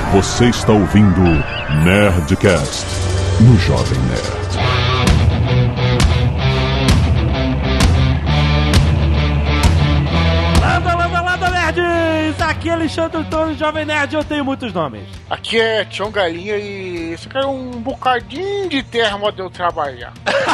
Você está ouvindo Nerdcast no Jovem Nerd. Landa, nerds! Aqui é Alexandre Antônio, Jovem Nerd, eu tenho muitos nomes. Aqui é Tião Galinha e isso aqui é um bocadinho de terra onde eu trabalhar.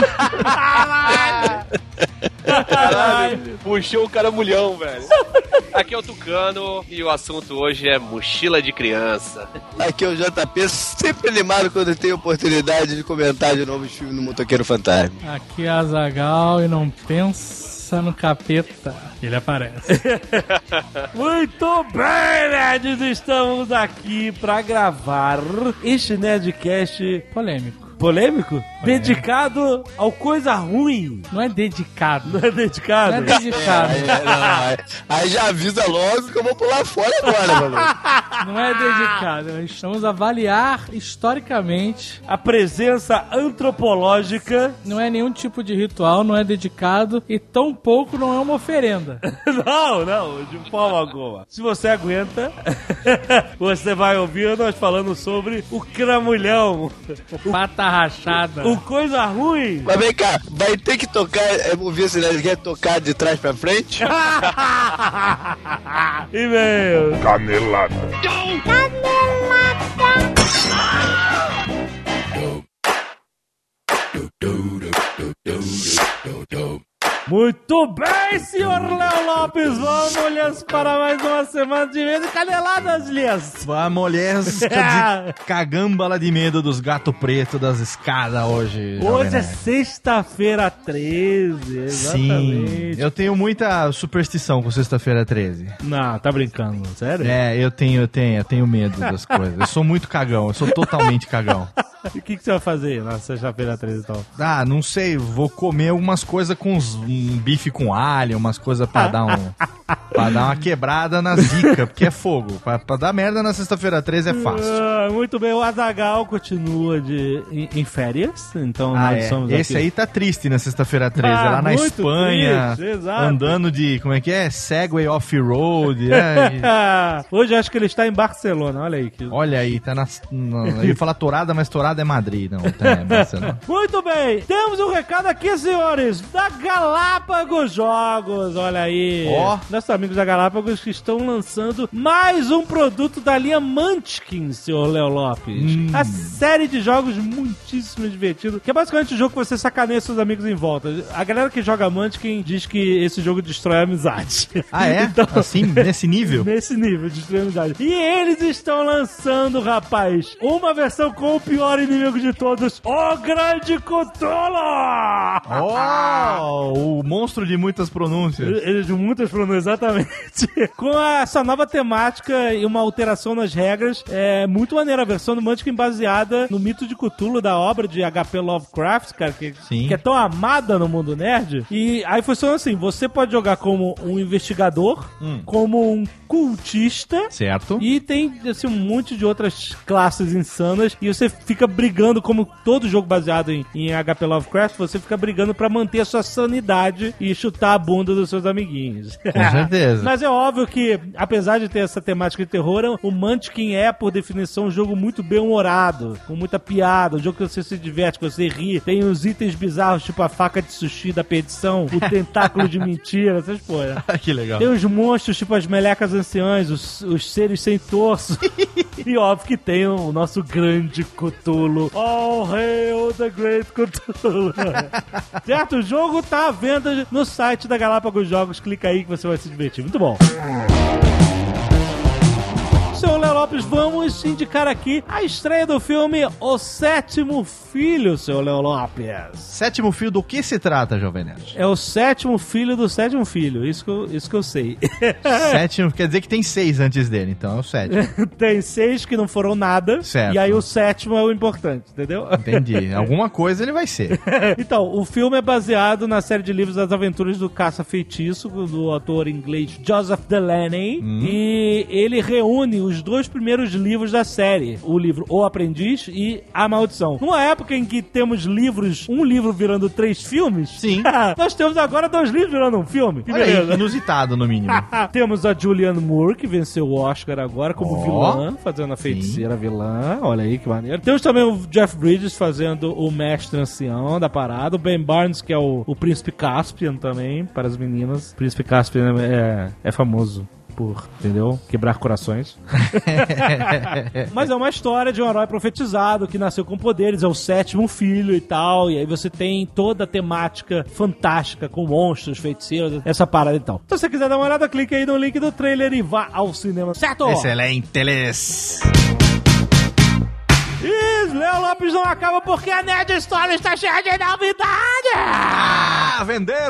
Caralho, puxou o caramulhão, velho. Aqui é o Tucano e o assunto hoje é mochila de criança. Aqui é o JP, sempre animado quando tem oportunidade de comentar de novo os filmes do Motoqueiro Fantasma. Aqui é Azaghal e não pensa no capeta, ele aparece. Muito bem, nerds, estamos aqui pra gravar este Nerdcast polêmico? Dedicado ao coisa ruim. Não é dedicado. Não é dedicado? Não é dedicado. Aí já avisa logo que eu vou pular fora agora, mano. Não é dedicado. Estamos a avaliar historicamente a presença antropológica. Não é nenhum tipo de ritual, não é dedicado e tampouco não é uma oferenda. Não, de forma alguma. Se você aguenta, você vai ouvir nós falando sobre o cramulhão. Pata rachada. O coisa ruim. Mas vem cá, vai ter que tocar, eu vi se ele quer tocar de trás pra frente? E-mail. Canelada. Muito bem, senhor Léo Lopes, vamos para mais uma semana de medo e caneladas, Lias. Vamos, Lias, cagambala de medo dos gatos pretos das escadas hoje. Hoje é sexta-feira 13, exatamente. Sim, eu tenho muita superstição com sexta-feira 13. Não, tá brincando, sério? É, eu tenho medo das coisas. Eu sou muito cagão, eu sou totalmente cagão. E o que você vai fazer na sexta-feira 13, então? Ah, não sei, vou comer algumas coisas com um bife com alho, umas coisas pra dar uma quebrada na zica, porque é fogo. Pra dar merda na sexta-feira 13 é fácil. Muito bem, o Azaghal continua em férias, então nós somos aqui. Esse aí tá triste na sexta-feira 13, é lá na Espanha, triste, andando de, como é que é? Segway off-road. Hoje eu acho que ele está em Barcelona, olha aí. Olha aí, tá eu ia falar Torada, mas Torada é Madrid, não, tá em Barcelona. Muito bem, temos um recado aqui, senhores, da Galápagos Jogos, olha aí. Nossos amigos da Galápagos que estão lançando mais um produto da linha Munchkin, senhor Léo Lopes. A série de jogos muitíssimo divertido, que é basicamente um jogo que você sacaneia seus amigos em volta. A galera que joga Munchkin diz que esse jogo destrói a amizade. Ah, é? Então, assim, nesse nível? Nesse nível, destrói a amizade. E eles estão lançando, rapaz, uma versão com o pior inimigo de todos, o Grande Cthulhu! O monstro de muitas pronúncias. Ele de muitas pronúncias, exatamente. Com essa nova temática e uma alteração nas regras, é muito maneira a versão do Munchkin baseada no mito de Cthulhu da obra de H.P. Lovecraft, cara, que é tão amada no mundo nerd. E aí funciona assim, você pode jogar como um investigador, como um cultista, certo? E tem assim, um monte de outras classes insanas e você fica brigando, como todo jogo baseado em H.P. Lovecraft, você fica brigando pra manter a sua sanidade e chutar a bunda dos seus amiguinhos. Com certeza. Mas é óbvio que, apesar de ter essa temática de terror, o Munchkin é, por definição, um jogo muito bem-humorado, com muita piada, um jogo que você se diverte, que você ri. Tem os itens bizarros, tipo a faca de sushi da perdição, o tentáculo de mentira, essas porra. Que legal. Tem os monstros, tipo as melecas anciãs, os seres sem torso. E óbvio que tem o nosso grande Cthulhu. All hail the great Cthulhu. Certo? O jogo tá à venda no site da Galápagos Jogos. Clica aí que você vai se divertir. Muito bom. Senhor Léo Lopes, vamos indicar aqui a estreia do filme O Sétimo Filho, senhor Léo Lopes. Sétimo filho, do que se trata, Jovem Nerd? É o sétimo filho do sétimo filho, isso que eu sei. Sétimo, quer dizer que tem 6 antes dele, então é o sétimo. Tem 6 que não foram nada, certo. E aí o sétimo é o importante, entendeu? Entendi, alguma coisa ele vai ser. Então, o filme é baseado na série de livros das aventuras do Caça-Feitiço, do autor inglês Joseph Delaney, e ele reúne os dois primeiros livros da série. O livro O Aprendiz e A Maldição. Numa época em que temos livros, um livro virando 3 filmes, sim, nós temos agora 2 livros virando um filme. Que olha beleza. aí, inusitado no mínimo. Temos a Julianne Moore, que venceu o Oscar agora como vilã, fazendo a feiticeira vilã. Olha aí que maneiro. Temos também o Jeff Bridges fazendo o mestre ancião da parada. O Ben Barnes, que é o Príncipe Caspian também, para as meninas. O Príncipe Caspian é famoso por, entendeu? Quebrar corações. Mas é uma história de um herói profetizado que nasceu com poderes, é o 7º filho e tal, e aí você tem toda a temática fantástica com monstros, feiticeiros, essa parada e tal. Então, se você quiser dar uma olhada, clique aí no link do trailer e vá ao cinema. Certo? Excelentes! E Léo Lopes não acaba porque a Nerd Story está cheia de novidades! Vender!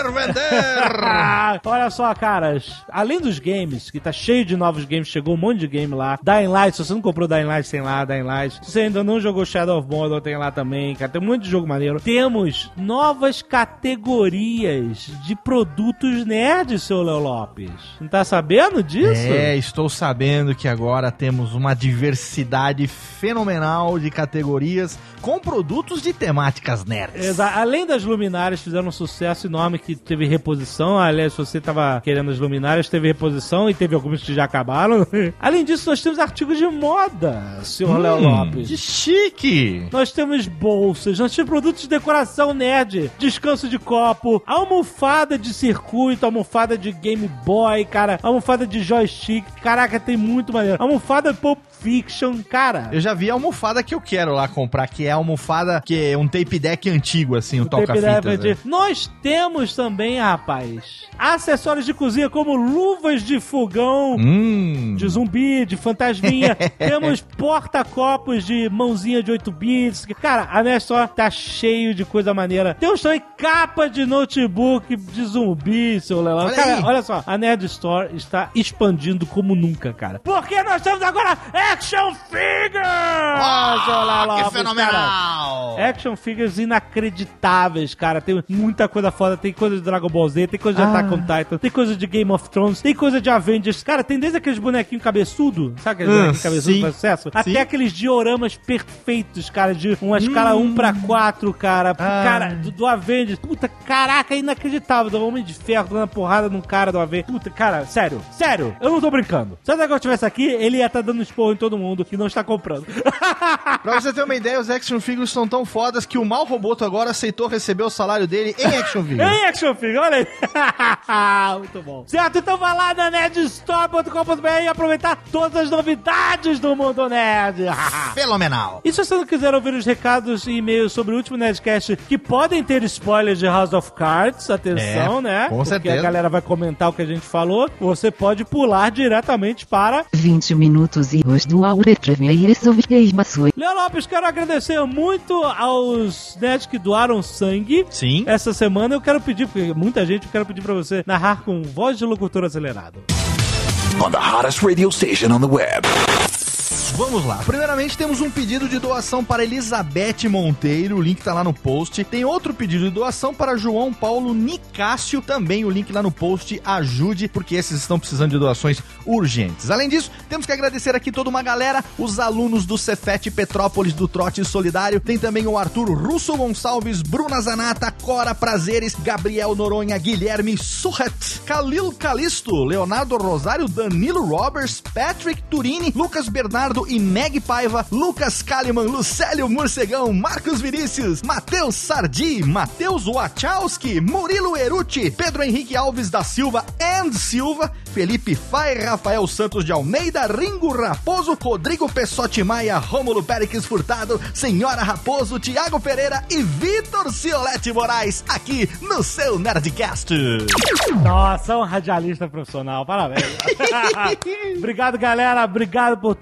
Olha só, caras, além dos games, que tá cheio de novos games, chegou um monte de game lá. Dying Light, se você não comprou Dying Light, tem lá, Dying Light. Se você ainda não jogou Shadow of Mordor, tem lá também, cara. Tem um monte de jogo maneiro. Temos novas categorias de produtos nerds, seu Léo Lopes. Não tá sabendo disso? Estou sabendo que agora temos uma diversidade fenomenal de categorias com produtos de temáticas nerds. Além das luminárias, fizeram um sucesso enorme que teve reposição. Aliás, se você tava querendo as luminárias, teve reposição e teve algumas que já acabaram. Além disso, nós temos artigos de moda, senhor Léo Lopes. Que chique! Nós temos bolsas, nós temos produtos de decoração nerd, descanso de copo, almofada de circuito, almofada de Game Boy, cara, almofada de joystick. Caraca, tem muito maneiro. Almofada Pulp Fiction, cara. Eu já vi a almofada que eu quero lá comprar, que é a almofada que é um tape deck antigo, assim, um toca-fitas. Nós temos também, rapaz, acessórios de cozinha como luvas de fogão, de zumbi, de fantasminha. Temos porta-copos de mãozinha de 8 bits. Cara, a Nerd Store tá cheio de coisa maneira. Temos também capa de notebook de zumbi, seu Léo. Cara, olha só, a Nerd Store está expandindo como nunca, cara. Porque nós temos agora Action Figures! Que fenomenal! Cara. Action Figures inacreditáveis, cara. Tem muita coisa foda. Tem coisa de Dragon Ball Z, tem coisa de Attack on Titan, tem coisa de Game of Thrones, tem coisa de Avengers. Cara, tem desde aqueles bonequinhos cabeçudo, sabe aqueles bonequinhos cabeçudo que faz sucesso? Até aqueles dioramas perfeitos, cara, de uma escala 1:4, cara. Cara, do Avengers. Puta, caraca, é inacreditável. Do Homem de Ferro dando porrada num cara do Avengers. Puta, cara, sério, eu não tô brincando. Se o Dragon estivesse aqui, ele ia estar dando esporro em todo mundo que não está comprando. Pra você ter uma ideia, os Action Figures são tão fodas que o Mal Roboto agora aceitou receber o salário dele em Action Figure. Em Action Figure, olha aí. Muito bom. Certo, então vai lá na nerdstore.com.br e aproveitar todas as novidades do mundo nerd. Fenomenal. E se você não quiser ouvir os recados e e-mails sobre o último Nerdcast, que podem ter spoilers de House of Cards, atenção, né? Com Porque certeza. a galera vai comentar o que a gente falou, você pode pular diretamente para 20 minutos e os do Léo Lopes, quero agradecer muito aos nerds que doaram sangue. Sim. Essa semana eu quero pedir, porque muita gente, eu quero pedir pra você narrar com voz de locutor acelerado. On the hottest radio station on the web. Vamos lá. Primeiramente, temos um pedido de doação para Elizabeth Monteiro. O link tá lá no post. Tem outro pedido de doação para João Paulo Nicásio. Também o link lá no post. Ajude, porque esses estão precisando de doações urgentes. Além disso, temos que agradecer aqui toda uma galera. Os alunos do Cefet Petrópolis do Trote Solidário. Tem também o Arthur Russo Gonçalves, Bruna Zanata, Cora Prazeres, Gabriel Noronha, Guilherme Surret, Khalil Calisto, Leonardo Rosário, Danilo Roberts, Patrick Turini, Lucas Bernardo e Meg Paiva, Lucas Kalimann, Lucélio Morcegão, Marcos Vinícius, Matheus Sardi, Matheus Wachowski, Murilo Eruti, Pedro Henrique Alves da Silva and Silva, Felipe Fai, Rafael Santos de Almeida, Ringo Raposo, Rodrigo Pessotti Maia, Rômulo Péricles Furtado, Senhora Raposo, Thiago Pereira e Vitor Ciolete Moraes, aqui no seu Nerdcast. Nossa, um radialista profissional, parabéns. Obrigado, galera, obrigado por todos por terem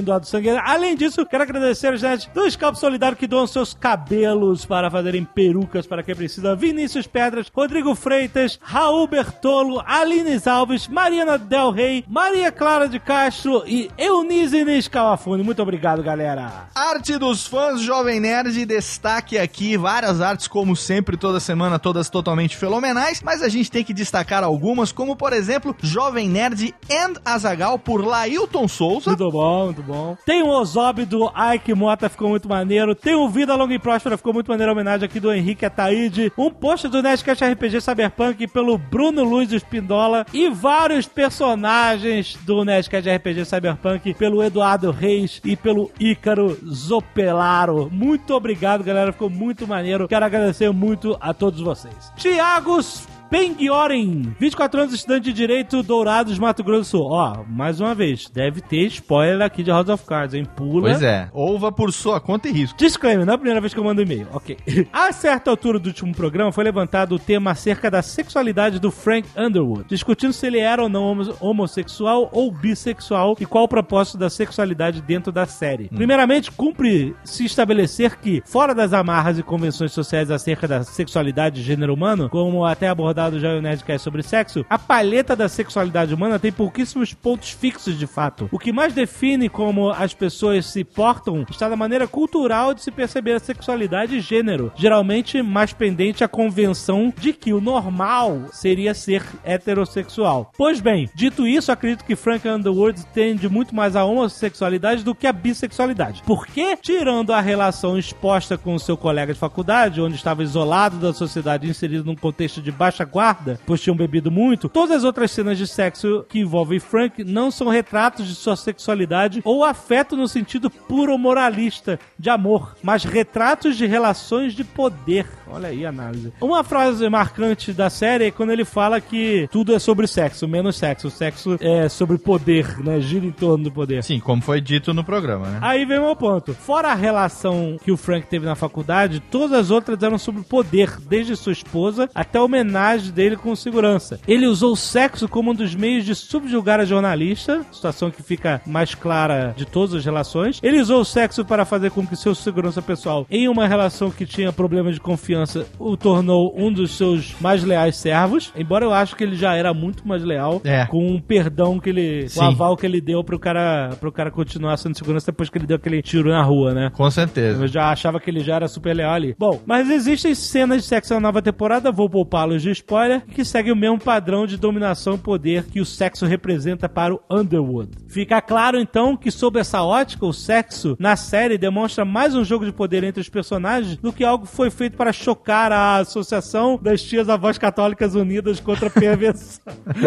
terem doado sangue. Além disso, quero agradecer aos nerds do Scalp Solidário que doam seus cabelos para fazerem perucas para quem precisa. Vinícius Pedras, Rodrigo Freitas, Raul Bertolo, Aline Alves, Mariana Del Rey, Maria Clara de Castro e Eunice Inês Calafone. Muito obrigado, galera. Arte dos fãs Jovem Nerd, destaque aqui várias artes, como sempre, toda semana, todas totalmente fenomenais, mas a gente tem que destacar algumas, como por exemplo, Jovem Nerd and Azaghal, por Lailton Souza. Muito bom, muito bom. Tem o Ozob do Ike Mota, ficou muito maneiro. Tem o Vida Longa e Próspera, ficou muito maneiro, a homenagem aqui do Henrique Ataíde. Um post do Nerdcast RPG Cyberpunk pelo Bruno Luiz Espindola e vários personagens do Nerdcast RPG Cyberpunk pelo Eduardo Reis e pelo Ícaro Zopelaro. Muito obrigado, galera, ficou muito maneiro. Quero agradecer muito a todos vocês. Tiagos Pengioren, 24 anos, estudante de Direito, Dourados, Mato Grosso do Sul. Ó, mais uma vez, deve ter spoiler aqui de House of Cards, hein? Pula. Pois é, ouva por sua conta e risco. Disclaimer, não é a primeira vez que eu mando e-mail. Ok. A certa altura do último programa foi levantado o tema acerca da sexualidade do Frank Underwood, discutindo se ele era ou não homossexual ou bissexual e qual o propósito da sexualidade dentro da série. Primeiramente, cumpre se estabelecer que, fora das amarras e convenções sociais acerca da sexualidade e gênero humano, como até abordado já o Nerdcast sobre sexo, a palheta da sexualidade humana tem pouquíssimos pontos fixos de fato. O que mais define como as pessoas se portam está na maneira cultural de se perceber a sexualidade e gênero, geralmente mais pendente à convenção de que o normal seria ser heterossexual. Pois bem, dito isso, acredito que Frank Underwood tende muito mais à homossexualidade do que à bissexualidade. Porque, tirando a relação exposta com o seu colega de faculdade, onde estava isolado da sociedade e inserido num contexto de baixa guarda, pois tinham bebido muito, todas as outras cenas de sexo que envolvem Frank não são retratos de sua sexualidade ou afeto no sentido puro moralista de amor, mas retratos de relações de poder. Olha aí a análise. Uma frase marcante da série é quando ele fala que tudo é sobre sexo, menos sexo. O sexo é sobre poder, né? Gira em torno do poder. Sim, como foi dito no programa, né? Aí vem o meu ponto. Fora a relação que o Frank teve na faculdade, todas as outras eram sobre poder, desde sua esposa até a homenagem dele com segurança. Ele usou o sexo como um dos meios de subjugar a jornalista, situação que fica mais clara de todas as relações. Ele usou o sexo para fazer com que seu segurança pessoal, em uma relação que tinha problemas de confiança, o tornou um dos seus mais leais servos, embora eu acho que ele já era muito mais leal, com o perdão que ele, o aval que ele deu pro cara continuar sendo segurança depois que ele deu aquele tiro na rua, né? Com certeza. Eu já achava que ele já era super leal ali. Bom, mas existem cenas de sexo na nova temporada, vou poupá-los de spoiler, que segue o mesmo padrão de dominação e poder que o sexo representa para o Underwood. Fica claro, então, que sob essa ótica, o sexo na série demonstra mais um jogo de poder entre os personagens do que algo que foi feito para chocar a associação das tias avós católicas unidas contra a perversão.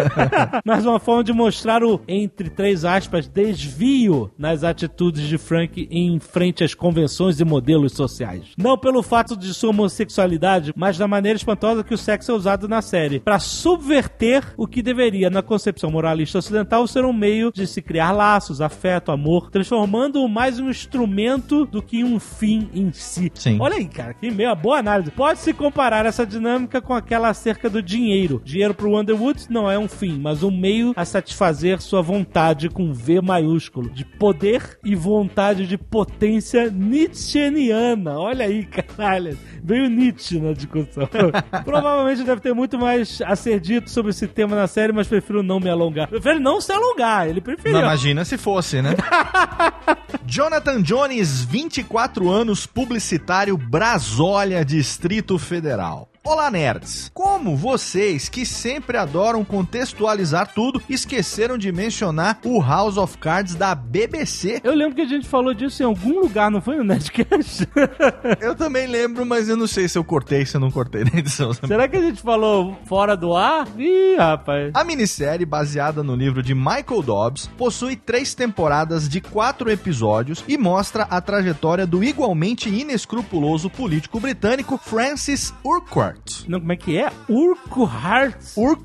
Mas uma forma de mostrar o, entre três aspas, desvio nas atitudes de Frank em frente às convenções e modelos sociais. Não pelo fato de sua homossexualidade, mas da maneira espantosa que o sexo é usado na série, para subverter o que deveria, na concepção moralista ocidental, ser um meio de se criar laços, afeto, amor, transformando-o mais um instrumento do que um fim em si. Sim. Olha aí, cara, que meio boa análise. Pode-se comparar essa dinâmica com aquela acerca do dinheiro. Dinheiro pro Underwood não é um fim, mas um meio a satisfazer sua vontade com V maiúsculo, de poder e vontade de potência nietzscheana. Olha aí, caralho. Veio Nietzsche na discussão. Provavelmente deve ter muito mais a ser dito sobre esse tema na série, mas prefiro não me alongar. Prefiro não se alongar, ele preferiu. Não, imagina se fosse, né? Jonathan Jones, 24 anos, publicitário, Brasólia, Distrito Federal. Olá, nerds! Como vocês, que sempre adoram contextualizar tudo, esqueceram de mencionar o House of Cards da BBC? Eu lembro que a gente falou disso em algum lugar, não foi no Nerdcast? Eu também lembro, mas eu não sei se eu cortei, se eu não cortei na edição. Será que a gente falou fora do ar? Ih, rapaz. A minissérie, baseada no livro de Michael Dobbs, possui 3 temporadas de 4 episódios e mostra a trajetória do igualmente inescrupuloso político britânico Francis Urquhart, Urquhart. Não, como é que é? Urquhart.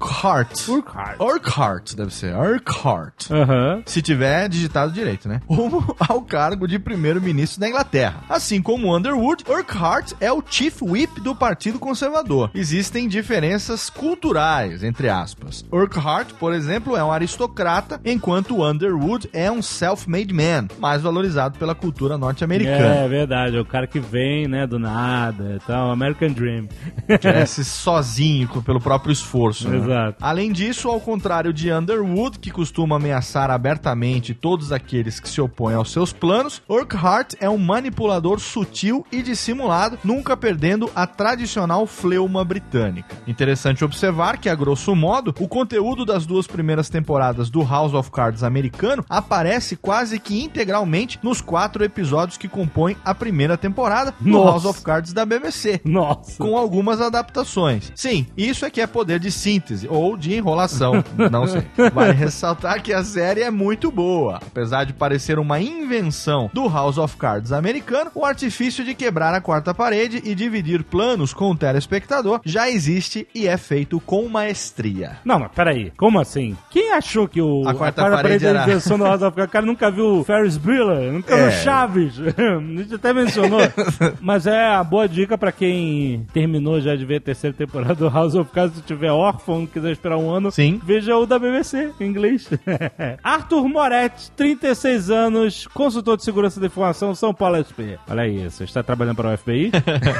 Urquhart, deve ser. Urquhart. Se tiver digitado direito, né? Rumo ao cargo de primeiro-ministro da Inglaterra. Assim como Underwood, Urquhart é o Chief Whip do Partido Conservador. Existem diferenças culturais, entre aspas. Urquhart, por exemplo, é um aristocrata, enquanto Underwood é um self-made man, mais valorizado pela cultura norte-americana. É verdade, é o cara que vem, né, do nada, então, American Dream. Cresce sozinho, pelo próprio esforço. Né? Exato. Além disso, ao contrário de Underwood, que costuma ameaçar abertamente todos aqueles que se opõem aos seus planos, Urquhart é um manipulador sutil e dissimulado, nunca perdendo a tradicional fleuma britânica. Interessante observar que, a grosso modo, o conteúdo das 2 primeiras temporadas do House of Cards americano aparece quase que integralmente nos 4 episódios que compõem a primeira temporada do House of Cards da BBC. Com algumas adaptações. Sim, isso é que é poder de síntese, ou de enrolação, não sei. Vale ressaltar que a série é muito boa. Apesar de parecer uma invenção do House of Cards americano, o artifício de quebrar a quarta parede e dividir planos com o telespectador já existe e é feito com maestria. Não, mas peraí, como assim? Quem achou que a quarta parede era a invenção do House of Cards? O cara nunca viu o Ferris Bueller, nunca viu Chaves. A gente até mencionou. Mas é a boa dica pra quem terminou já de ver a terceira temporada do House of Cards, se tiver órfão, quiser esperar um ano, veja o da BBC em inglês. Arthur Moretti, 36 anos, consultor de segurança da informação, São Paulo SP. Olha aí, você está trabalhando para o FBI?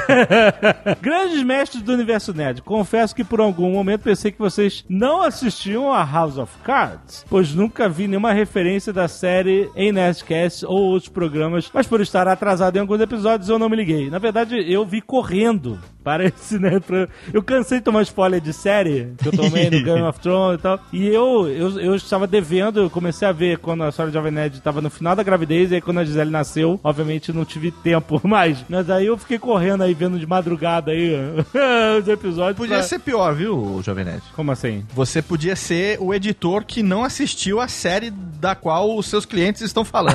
Grandes mestres do Universo Nerd, confesso que por algum momento pensei que vocês não assistiam a House of Cards, pois nunca vi nenhuma referência da série em Nerdcast ou outros programas, mas por estar atrasado em alguns episódios eu não me liguei. Na verdade, eu vi correndo para esse, né? Eu cansei de tomar spoiler de série que eu tomei no Game of Thrones e tal. E eu estava devendo, eu comecei a ver quando a história de Jovem Nerd estava no final da gravidez, e aí quando a Gisele nasceu, obviamente não tive tempo mais. Mas aí eu fiquei correndo aí, vendo de madrugada aí os episódios. Podia ser pior, viu, Jovem Nerd? Como assim? Você podia ser o editor que não assistiu a série da qual os seus clientes estão falando.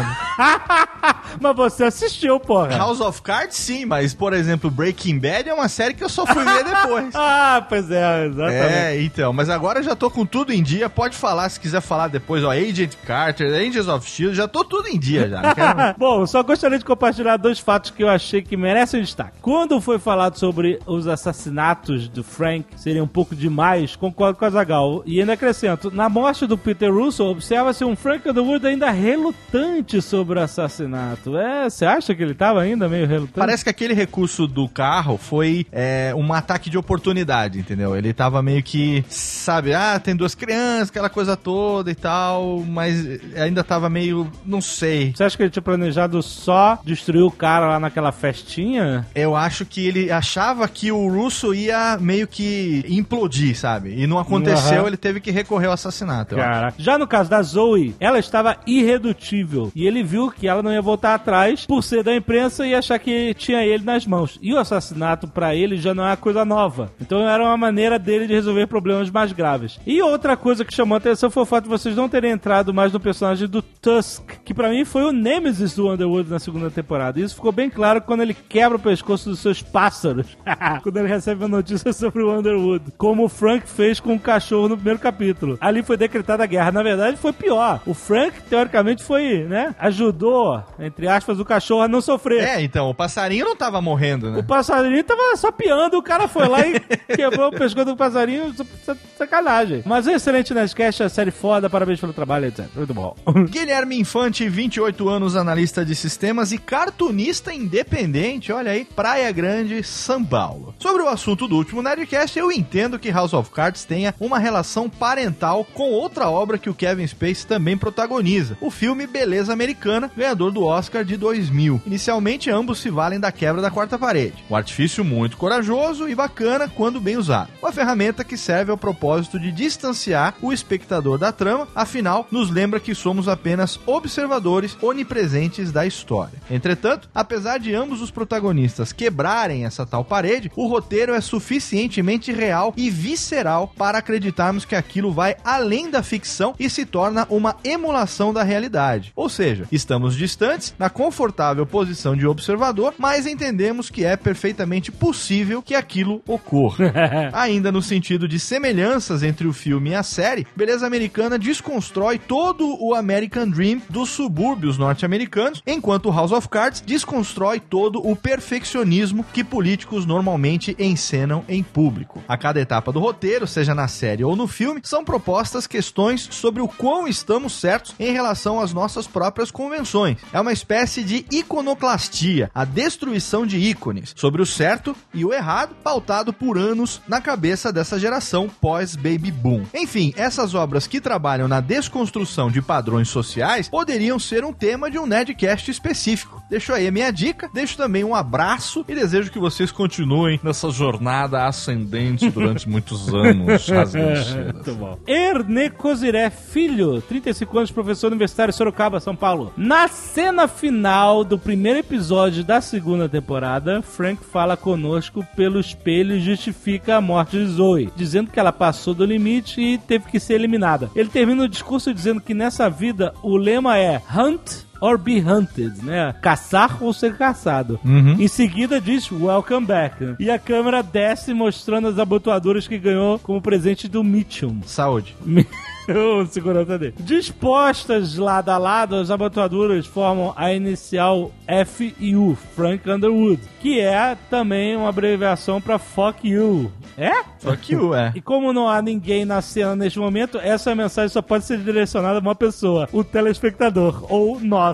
Mas você assistiu, porra. House of Cards, sim, mas, por exemplo, Breaking Bad é uma série que eu só fui ver depois. Pois é, exatamente. Então, mas agora eu já tô com tudo em dia, pode falar, se quiser falar depois, Agent Carter, Agents of S.H.I.E.L.D., já tô tudo em dia já. Bom, só gostaria de compartilhar 2 fatos que eu achei que merecem destaque. Quando foi falado sobre os assassinatos do Frank serem um pouco demais, concordo com a Azaghal, e ainda acrescento, na morte do Peter Russo, observa-se um Frank Underwood ainda relutante sobre o assassinato. Você acha que ele tava ainda meio relutante? Parece que aquele recurso do carro foi um ataque de oportunidade, entendeu? Ele tava meio que, sabe, tem 2 crianças, aquela coisa toda e tal, mas ainda tava meio, não sei. Você acha que ele tinha planejado só destruir o cara lá naquela festinha? Eu acho que ele achava que o Russo ia meio que implodir, sabe? E não aconteceu, ele teve que recorrer ao assassinato. Caraca. Já no caso da Zoe, ela estava irredutível. E ele viu que ela não ia voltar atrás por ser da imprensa e achar que tinha ele nas mãos. E o assassinato, pra ele, já não é uma coisa nova. Então era uma maneira dele de resolver problemas mais graves. E outra coisa que chamou a atenção foi o fato de vocês não terem entrado mais no personagem do Tusk, que pra mim foi o Nemesis do Underwood na segunda temporada. E isso ficou bem claro quando ele quebra o pescoço dos seus pássaros. Quando ele recebe a notícia sobre o Underwood. Como o Frank fez com o cachorro no primeiro capítulo. Ali foi decretada a guerra. Na verdade, foi pior. O Frank, teoricamente, foi, né? Ajudou, entre aspas, o cachorro a não sofrer. Então, o passarinho não tava morrendo, né? O passarinho tava só piando, o cara foi lá e quebrou o pescoço do passarinho, sacanagem. Mas é excelente Nerdcast, a série foda, parabéns pelo trabalho, etc. Muito bom. Guilherme Infante, 28 anos, analista de sistemas e cartunista independente, olha aí, Praia Grande, São Paulo. Sobre o assunto do último Nerdcast, eu entendo que House of Cards tenha uma relação parental com outra obra que o Kevin Spacey também protagoniza, o filme Beleza Americana, ganhador do Oscar de 2000. Inicialmente, ambos se valem da quebra da quarta parede. Um artifício muito corajoso e bacana quando bem usado. Uma ferramenta que serve ao propósito de distanciar o espectador da trama, afinal, nos lembra que somos apenas observadores onipresentes da história. Entretanto, apesar de ambos os protagonistas quebrarem essa tal parede, o roteiro é suficientemente real e visceral para acreditarmos que aquilo vai além da ficção e se torna uma emulação da realidade. Ou seja, estamos distantes, na confortável posição de observador, mas entendemos que é perfeitamente possível possível que aquilo ocorra. Ainda no sentido de semelhanças entre o filme e a série, Beleza Americana desconstrói todo o American Dream dos subúrbios norte-americanos, enquanto House of Cards desconstrói todo o perfeccionismo que políticos normalmente encenam em público. A cada etapa do roteiro, seja na série ou no filme, são propostas questões sobre o quão estamos certos em relação às nossas próprias convenções. É uma espécie de iconoclastia, a destruição de ícones, sobre o certo e o errado, pautado por anos na cabeça dessa geração pós-baby boom. Enfim, essas obras que trabalham na desconstrução de padrões sociais poderiam ser um tema de um Nerdcast específico. Deixo aí a minha dica, deixo também um abraço e desejo que vocês continuem nessa jornada ascendente durante muitos anos. Muito bom. Erne Coziré Filho, 35 anos, professor universitário, Sorocaba, São Paulo. Na cena final do primeiro episódio da segunda temporada, Frank fala conosco pelo espelho e justifica a morte de Zoe, dizendo que ela passou do limite e teve que ser eliminada. Ele termina o discurso dizendo que nessa vida o lema é Hunt or be hunted, né? Caçar ou ser caçado. Em seguida diz welcome back. E a câmera desce mostrando as abotoaduras que ganhou como presente do Mitchum. Saúde. O segurança dele. Dispostas lado a lado, as abotoaduras formam a inicial FU, Frank Underwood, que é também uma abreviação para fuck you. É? Fuck you, é. E como não há ninguém na cena neste momento, essa mensagem só pode ser direcionada a uma pessoa, o telespectador, ou nós.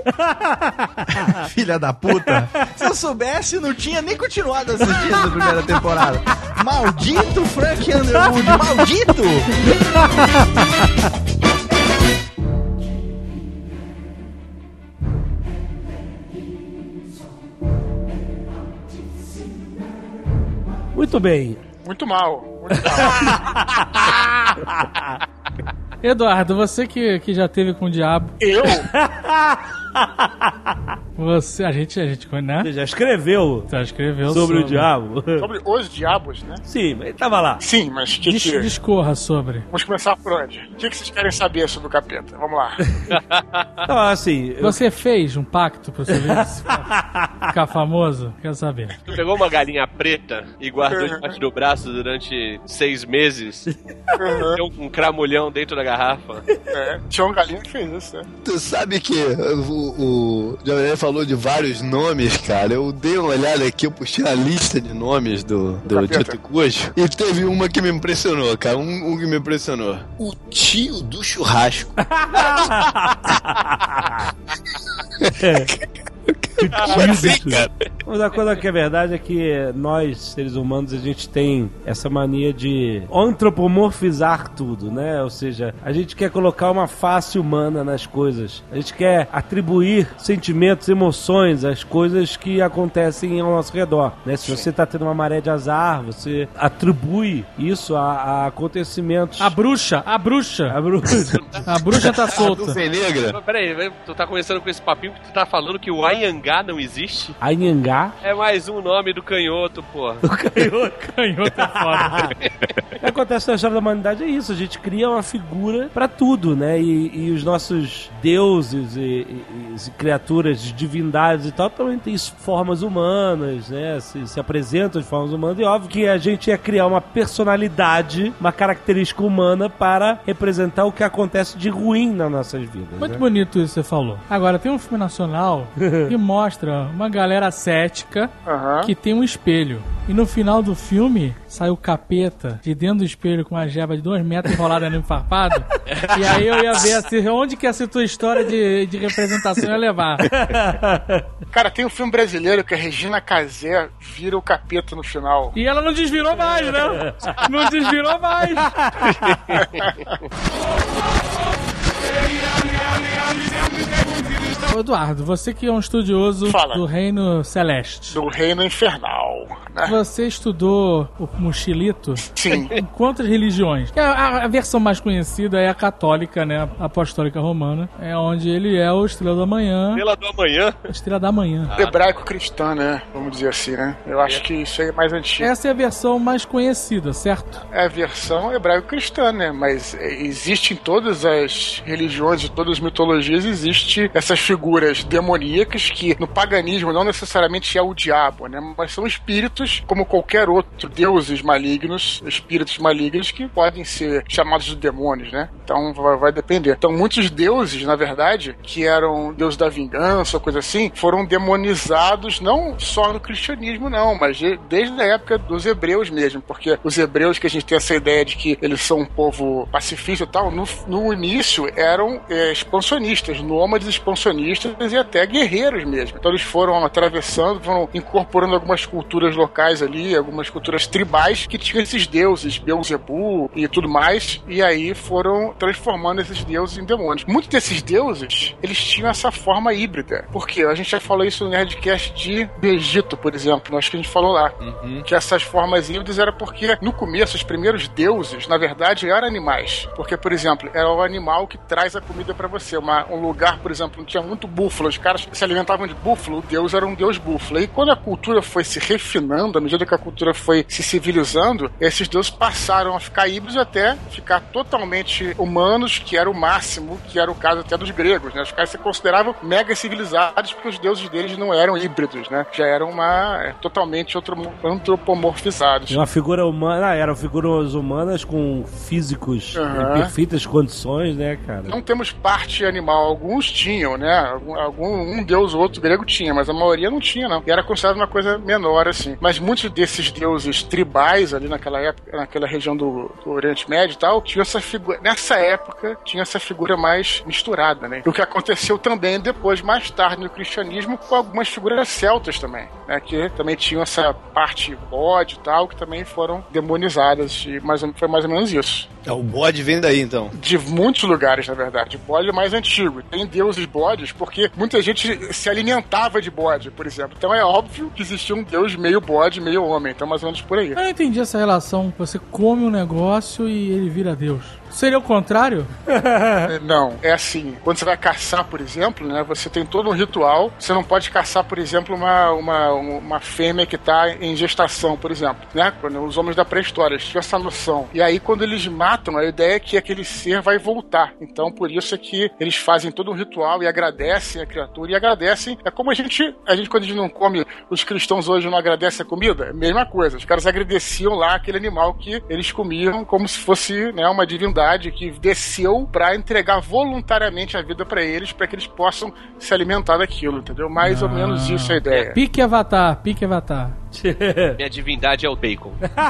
Filha da puta. Se eu soubesse, não tinha nem continuado assistindo a primeira temporada. Maldito Frank Underwood, maldito! Muito bem. Muito mal. Muito mal. Eduardo, você que já teve com o diabo. Eu? Você, a gente, né? Você já escreveu sobre o diabo? Sobre os diabos, né? Sim, mas ele tava lá. Sim, mas discorra sobre. Vamos começar por onde? O que vocês querem saber sobre o capeta? Vamos lá. Então, assim... Você fez um pacto pra você ficar famoso? Quero saber. Tu pegou uma galinha preta e guardou debaixo do braço durante 6 meses? Deu um cramulhão dentro da garrafa? Tinha uma galinha que fez isso, né? Tu sabe que o Gabriel falou de vários nomes, cara. Eu dei uma olhada aqui, eu puxei a lista de nomes do Tito Cujo e teve uma que me impressionou, cara. Um que me impressionou. O tio do churrasco. Mas a coisa que é verdade é que nós, seres humanos, a gente tem essa mania de antropomorfizar tudo, né? Ou seja, a gente quer colocar uma face humana nas coisas. A gente quer atribuir sentimentos, emoções às coisas que acontecem ao nosso redor, né? Se você tá tendo uma maré de azar, você atribui isso a acontecimentos. A bruxa tá solta. Negra. Peraí, tu tá começando com esse papinho que tu tá falando que o Anhangá não existe? Anhangá? É mais um nome do canhoto, porra. O canhoto? Canhoto é foda. O que acontece na história da humanidade é isso, a gente cria uma figura pra tudo, né? E os nossos deuses e criaturas, divindades e tal, também têm formas humanas, né? Se apresentam de formas humanas, e óbvio que a gente ia criar uma personalidade, uma característica humana para representar o que acontece de ruim nas nossas vidas. Muito bonito isso que você falou. Agora, tem um filme nacional que mostra uma galera cética que tem um espelho. E no final do filme, sai o capeta de dentro do espelho com uma jeba de 2 metros enrolada no farpado. E aí eu ia ver assim, onde que essa tua história de representação ia levar. Cara, tem um filme brasileiro que a Regina Casé vira o capeta no final. E ela não desvirou mais, né? Não desvirou mais. Eduardo, você que é um estudioso do Reino Celeste. Do Reino Infernal, né? Você estudou o Mochilito? Sim. Em quantas religiões? A versão mais conhecida é a católica, né? A apostólica romana. É onde ele é o Estrela da Manhã. Estrela da Manhã? Estrela da Manhã. Hebraico-cristã, né? Vamos dizer assim, né? Eu acho que isso aí é mais antigo. Essa é a versão mais conhecida, certo? É a versão hebraico-cristã, né? Mas existe em todas as religiões, em todas as mitologias, existe essas figuras demoníacas que no paganismo não necessariamente é o diabo, né? Mas são espíritos espíritos, como qualquer outro, deuses malignos, espíritos malignos, que podem ser chamados de demônios, né? Então vai depender. Então muitos deuses, na verdade, que eram deuses da vingança ou coisa assim, foram demonizados não só no cristianismo, não, mas desde a época dos hebreus mesmo, porque os hebreus, que a gente tem essa ideia de que eles são um povo pacifista e tal, no início eram expansionistas, nômades expansionistas e até guerreiros mesmo. Então eles foram atravessando, foram incorporando algumas culturas locais ali, algumas culturas tribais que tinham esses deuses, Beelzebub e tudo mais, e aí foram transformando esses deuses em demônios. Muitos desses deuses, eles tinham essa forma híbrida. Por quê? A gente já falou isso no Nerdcast do Egito, por exemplo, acho que a gente falou lá, que essas formas híbridas era porque no começo os primeiros deuses, na verdade, eram animais. Porque, por exemplo, era o animal que traz a comida pra você. Um lugar, por exemplo, onde tinha muito búfalo, os caras se alimentavam de búfalo, o deus era um deus búfalo. E quando a cultura foi se refinando, à medida que a cultura foi se civilizando, esses deuses passaram a ficar híbridos até ficar totalmente humanos, que era o máximo, que era o caso até dos gregos, né? Os caras se consideravam mega civilizados porque os deuses deles não eram híbridos, né? Já eram totalmente antropomorfizados. Uma figura humana, eram figuras humanas com físicos em perfeitas condições, né, cara? Não temos parte animal, alguns tinham, né? Um deus ou outro grego tinha, mas a maioria não tinha, não. E era considerado uma coisa menor, assim. Mas muitos desses deuses tribais ali naquela época, naquela região do Oriente Médio e tal, tinha essa figura, nessa época, tinha essa figura mais misturada, né? O que aconteceu também depois, mais tarde, no cristianismo, com algumas figuras celtas também, né? Que também tinham essa parte bode e tal, que também foram demonizadas, e foi mais ou menos isso. O bode vem daí, então? De muitos lugares, na verdade. O bode é mais antigo. Tem deuses bodes porque muita gente se alimentava de bode, por exemplo. Então é óbvio que existia um deus meio bode, meio homem. Então mais ou menos por aí. Eu não entendi essa relação. Você come um negócio e ele vira Deus. Seria o contrário? Não, é assim. Quando você vai caçar, por exemplo, né, você tem todo um ritual. Você não pode caçar, por exemplo, uma fêmea que está em gestação, por exemplo, né? Quando os homens da pré-história tinham essa noção. E aí, quando eles matam, a ideia é que aquele ser vai voltar. Então, por isso é que eles fazem todo um ritual e agradecem a criatura. E agradecem. É como a gente quando a gente não come, os cristãos hoje não agradecem a comida. É a mesma coisa. Os caras agradeciam lá aquele animal que eles comiam como se fosse, né, uma divindade que desceu pra entregar voluntariamente a vida pra eles, pra que eles possam se alimentar daquilo, entendeu? Mais ou menos isso é a ideia. Pique Avatar, pique Avatar. Minha divindade é o bacon.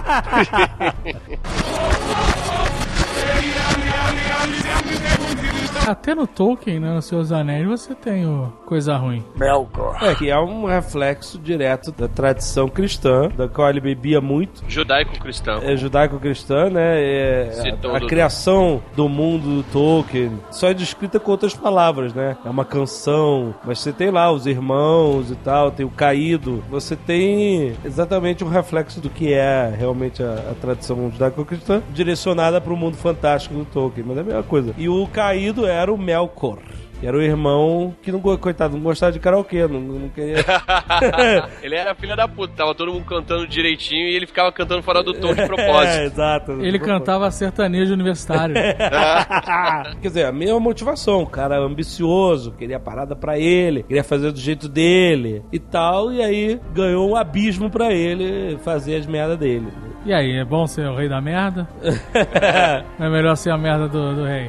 Até no Tolkien, né, nos Seus Anéis, você tem coisa ruim. Melkor. Que é um reflexo direto da tradição cristã, da qual ele bebia muito. Judaico-cristão. Judaico-cristã, né? A criação do mundo do Tolkien só é descrita com outras palavras, né? É uma canção, mas você tem lá os irmãos e tal, tem o caído. Você tem exatamente um reflexo do que é realmente a tradição judaico-cristã, direcionada para o mundo fantástico do Tolkien, mas é a mesma coisa. E o caído era o Melkor, que era o irmão que, coitado, não gostava de karaokê, não queria... Ele era filho da puta, tava todo mundo cantando direitinho e ele ficava cantando fora do tom de propósito. Exato. Ele cantava sertanejo universitário. Quer dizer, a mesma motivação, o cara ambicioso, queria a parada pra ele, queria fazer do jeito dele e tal, e aí ganhou um abismo pra ele fazer as merdas dele. E aí, é bom ser o rei da merda? É melhor ser a merda do rei?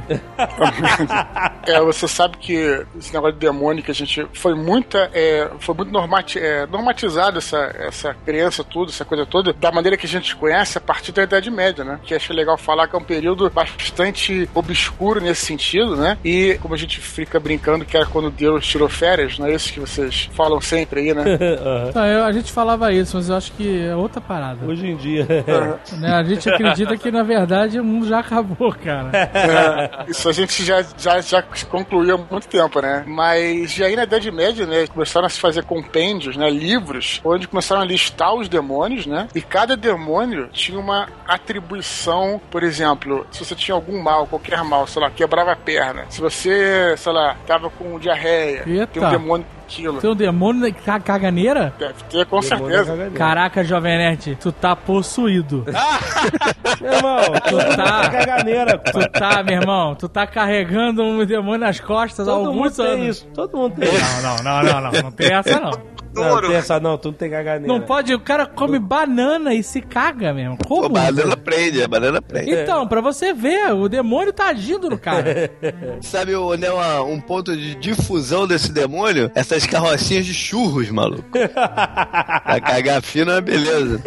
Você sabe que esse negócio de demônio que a gente... Foi muito normatizado essa crença, tudo, essa coisa toda, da maneira que a gente conhece a partir da Idade Média, né? Que acho legal falar que é um período bastante obscuro nesse sentido, né? E como a gente fica brincando que era quando Deus tirou férias, não é isso que vocês falam sempre aí, né? A gente falava isso, mas eu acho que é outra parada. Hoje em dia... Né? A gente acredita que, na verdade, o mundo já acabou, cara. Isso a gente já concluiu há muito tempo, né? Mas aí na Idade Média, né, começaram a se fazer compêndios, né, livros, onde começaram a listar os demônios, né? E cada demônio tinha uma atribuição, por exemplo, se você tinha algum mal, qualquer mal, sei lá, quebrava a perna. Se você, sei lá, tava com diarreia, tem um demônio aquilo. Tem um demônio caganeira? Deve ter, com certeza. Caraca, Jovem Nerd, tu tá possuído. Meu irmão, tu tá caganeira. Meu irmão, tu tá carregando um demônio nas costas há alguns anos. Todo mundo tem isso, todo mundo tem. Não tem essa não. touro. Não, tu não tem caganeira. Não pode, o cara come banana e se caga mesmo. Como? A banana prende. Então, pra você ver, o demônio tá agindo no cara. Sabe, né, um ponto de difusão desse demônio? Essas carrocinhas de churros, maluco. Pra cagar fino é beleza.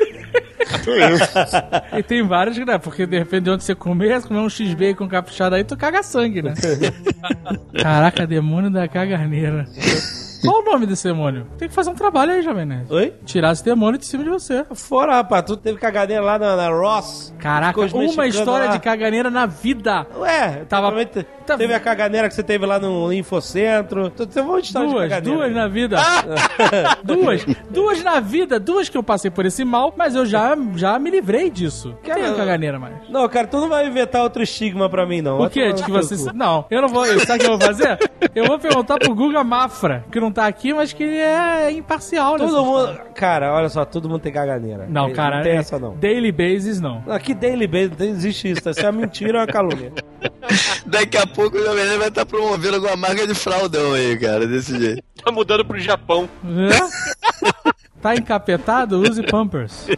E tem vários, né? Porque de repente de onde você comer um X-Bacon caprichado aí, tu caga sangue, né? Caraca, demônio da caganeira. Qual o nome desse demônio? Tem que fazer um trabalho aí, Jovem Nerd. Oi? Tirar esse demônio de cima de você. Fora, rapaz, tu teve caganeira lá na Ross. Caraca, uma história lá de caganeira na vida. Ué, teve a caganeira que você teve lá no Infocentro. Teve uma história de caganeira. Duas na vida. Duas na vida. Duas que eu passei por esse mal, mas eu já me livrei disso. Não tenho caganeira mais. Não, cara, tu não vai inventar outro estigma pra mim, não. O quê? De que você... Não, eu não vou... Sabe o que eu vou fazer? Eu vou perguntar pro Guga Mafra, que não tá aqui, mas que ele é imparcial. Todo mundo... Cara, olha só, todo mundo tem caganeira. Não, cara... Não tem essa, não. Daily basis, não. Aqui daily basis, não existe isso. Isso é uma mentira ou uma calúnia. Daqui a pouco o Jovem Nerd vai estar promovendo alguma marca de fraldão aí, cara, desse jeito. Tá mudando pro Japão. É? Tá encapetado? Use Pampers.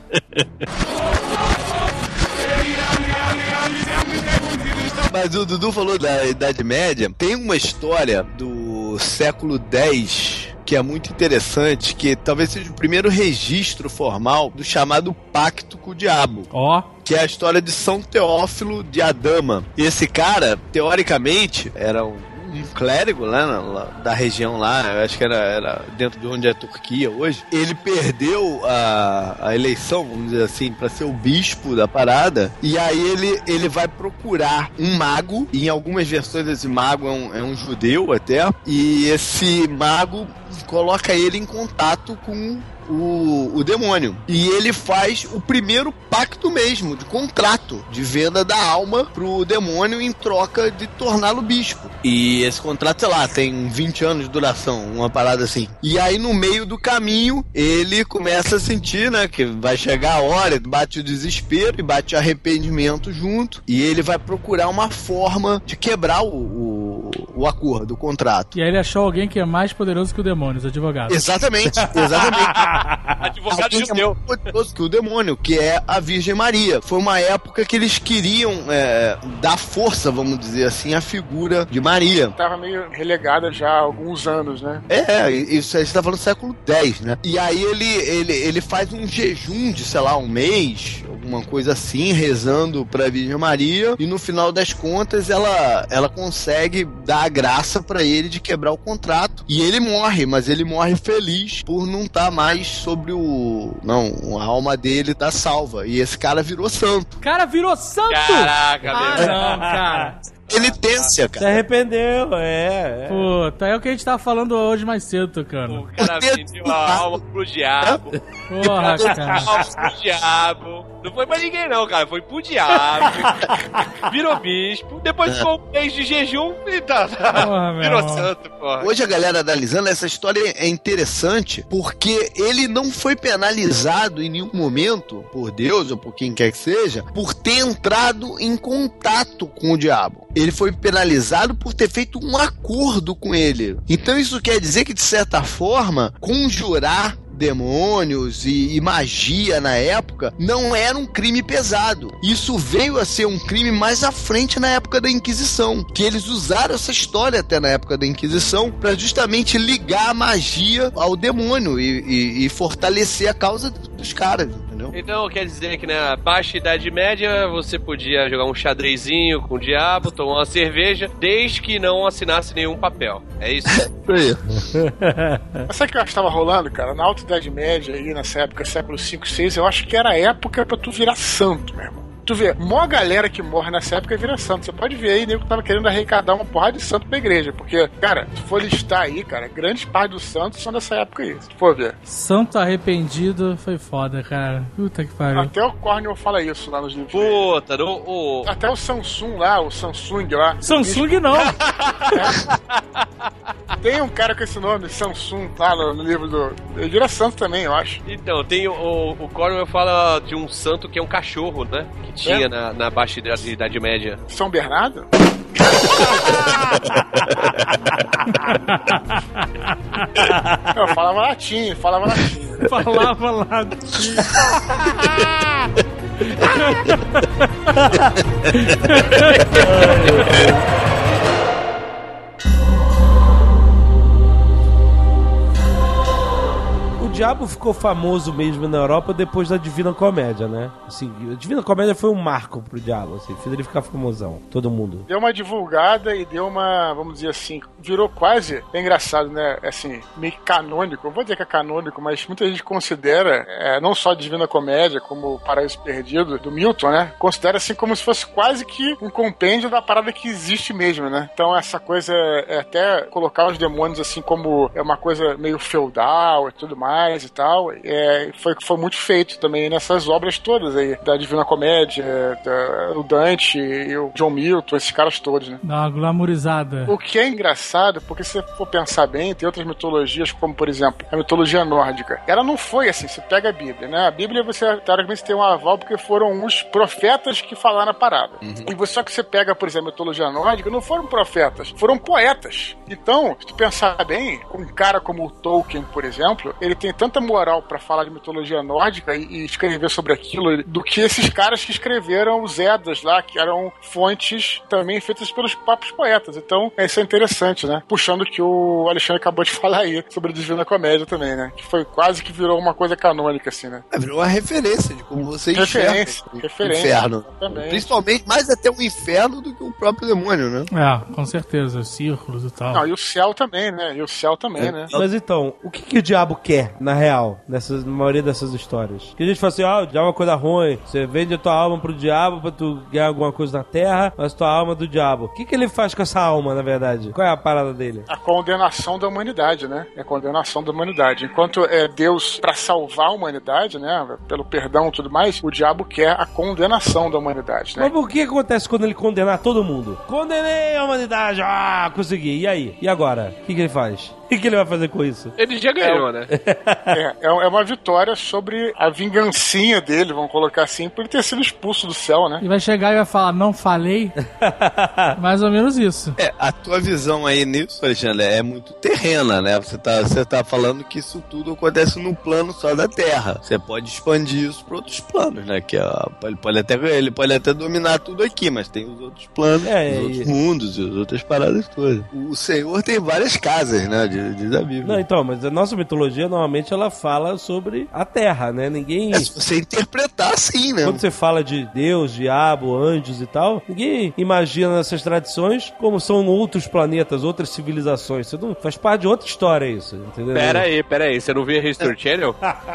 Mas o Dudu falou da Idade Média. Tem uma história do século X que é muito interessante, que talvez seja o primeiro registro formal do chamado Pacto com o Diabo. Ó. Que é a história de São Teófilo de Adama. E esse cara, teoricamente, era um clérigo lá da região lá, eu acho que era dentro de onde é a Turquia hoje. Ele perdeu a eleição, vamos dizer assim, pra ser o bispo da parada, e aí ele vai procurar um mago, e em algumas versões esse mago é um judeu até, e esse mago coloca ele em contato com o demônio. E ele faz o primeiro pacto mesmo, de contrato, de venda da alma pro demônio em troca de torná-lo bispo. E esse contrato, sei lá, tem 20 anos de duração, uma parada assim. E aí no meio do caminho, ele começa a sentir, né, que vai chegar a hora, bate o desespero e bate o arrependimento junto, e ele vai procurar uma forma de quebrar o acordo, o contrato. E aí ele achou alguém que é mais poderoso que o demônio, os advogados. Exatamente. Advogado judeu. Mais poderoso que o demônio, que é a Virgem Maria. Foi uma época que eles queriam dar força, vamos dizer assim, à figura de Maria. Tava meio relegada já há alguns anos, né? Isso aí você tá falando do século X, né? E aí ele faz um jejum de, sei lá, um mês, alguma coisa assim, rezando pra Virgem Maria, e no final das contas ela consegue dar a graça pra ele de quebrar o contrato. E ele morre, mas ele morre feliz por não estar mais sobre a alma dele tá salva. E esse cara virou santo. Cara, virou santo? Caraca, meu. Não, cara. Penitência, cara. Se arrependeu, Puta, é o que a gente tava falando hoje mais cedo, Tucano. O cara vendeu a alma pro diabo. Porra, cara. A alma pro diabo. Não foi pra ninguém não, cara. Foi pro diabo. Virou bispo. Depois ficou um mês de jejum e virou santo, porra. Hoje a galera analisando, essa história é interessante porque ele não foi penalizado em nenhum momento, por Deus ou por quem quer que seja, por ter entrado em contato com o diabo. Ele foi penalizado por ter feito um acordo com ele. Então isso quer dizer que, de certa forma, conjurar demônios e magia na época não era um crime pesado. Isso veio a ser um crime mais à frente na época da Inquisição, que eles usaram essa história até na época da Inquisição para justamente ligar a magia ao demônio e fortalecer a causa dos caras. Então quer dizer que na baixa Idade Média você podia jogar um xadrezinho com o diabo, tomar uma cerveja, desde que não assinasse nenhum papel. É isso? Mas sabe o que eu acho que tava rolando, cara? Na Alta Idade Média, aí nessa época, século 5, 6, eu acho que era a época pra tu virar santo, meu irmão. Tu vê, mó galera que morre nessa época vira santo. Você pode ver aí, nego que tava querendo arrecadar uma porrada de santo pra igreja. Porque, cara, se for listar aí, cara, grandes partes dos santos são dessa época aí. Se tu for ver. Santo arrependido foi foda, cara. Puta que pariu. Até o Cornel fala isso lá nos livros. Puta, até o Samsung lá, o Samsung lá. Samsung não. Tem um cara com esse nome, Samsung, lá no livro do... Ele vira santo também, eu acho. Então, tem o Cornel fala de um santo que é um cachorro, né? Que tinha na Baixa Idade Média. São Bernardo? Eu falava latim. Falava latim. O diabo ficou famoso mesmo na Europa depois da Divina Comédia, né? Assim, a Divina Comédia foi um marco pro diabo, assim, fez ele ficar famosão, todo mundo. Deu uma divulgada e deu uma, vamos dizer assim, virou quase, é engraçado, né? Assim, meio canônico, não vou dizer que é canônico, mas muita gente considera, não só a Divina Comédia, como o Paraíso Perdido, do Milton, né? Considera assim como se fosse quase que um compêndio da parada que existe mesmo, né? Então essa coisa, até colocar os demônios assim como uma coisa meio feudal e tudo mais, e tal, foi muito feito também nessas obras todas aí, da Divina Comédia, o Dante e o John Milton, esses caras todos, né? Dá uma glamourizada. O que é engraçado, porque se você for pensar bem, tem outras mitologias, como por exemplo, a mitologia nórdica. Ela não foi assim, você pega a Bíblia, né? A Bíblia, teoricamente, tem um aval porque foram os profetas que falaram a parada. E só que você pega, por exemplo, a mitologia nórdica, não foram profetas, foram poetas. Então, se tu pensar bem, um cara como o Tolkien, por exemplo, ele tem tanta moral pra falar de mitologia nórdica e escrever sobre aquilo do que esses caras que escreveram os Eddas lá, que eram fontes também feitas pelos próprios poetas. Então, isso é interessante, né? Puxando o que o Alexandre acabou de falar aí sobre a Divina Comédia também, né? Que foi quase que virou uma coisa canônica, assim, né? Virou uma referência de como você enxerga o inferno. Também. Principalmente, mais até o inferno do que o próprio demônio, né? Com certeza, os círculos e tal. Não, e o céu também, né? Né? Mas então, o que o diabo quer, na real, na maioria dessas histórias? Que a gente fala assim, o diabo é uma coisa ruim, você vende a tua alma pro diabo pra tu ganhar alguma coisa na terra, mas tua alma é do diabo. O que ele faz com essa alma, na verdade? Qual é a parada dele? A condenação da humanidade, né? É a condenação da humanidade. Enquanto Deus, pra salvar a humanidade, né? Pelo perdão e tudo mais, o diabo quer a condenação da humanidade, né? Mas por que acontece quando ele condenar todo mundo? Condenei a humanidade! Consegui. E aí? E agora? O que ele faz? O que ele vai fazer com isso? Ele já ganhou, né? É uma vitória sobre a vingancinha dele, vamos colocar assim, por ele ter sido expulso do céu, né? E vai chegar e vai falar, não falei? Mais ou menos isso. A tua visão aí nisso, Alexandre, é muito terrena, né? Você tá falando que isso tudo acontece no plano só da Terra. Você pode expandir isso para outros planos, né? Que ele pode até dominar tudo aqui, mas tem os outros planos, os outros mundos e as outras paradas todas. O Senhor tem várias casas, né? Diz a Bíblia. Não, então, mas a nossa mitologia normalmente ela fala sobre a Terra, né? Ninguém... Se você interpretar assim, né? Quando você fala de Deus, diabo, anjos e tal, ninguém imagina essas tradições como são outros planetas, outras civilizações. Isso não faz parte de outra história, isso, entendeu? Pera aí, você não vê History Channel?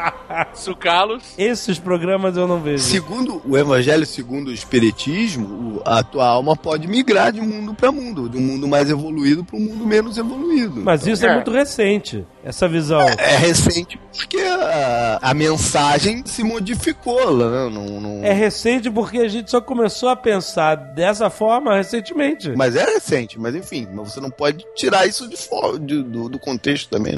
Sucalos? Esses programas eu não vejo. Segundo o Evangelho, segundo o Espiritismo, a tua alma pode migrar de mundo para mundo, de um mundo mais evoluído para um mundo menos evoluído. Mas então, isso é muito recente, essa visão. É recente porque a mensagem se modificou, né? É recente porque a gente só começou a pensar dessa forma recentemente. Mas é recente, mas enfim, você não pode tirar isso do contexto também, né?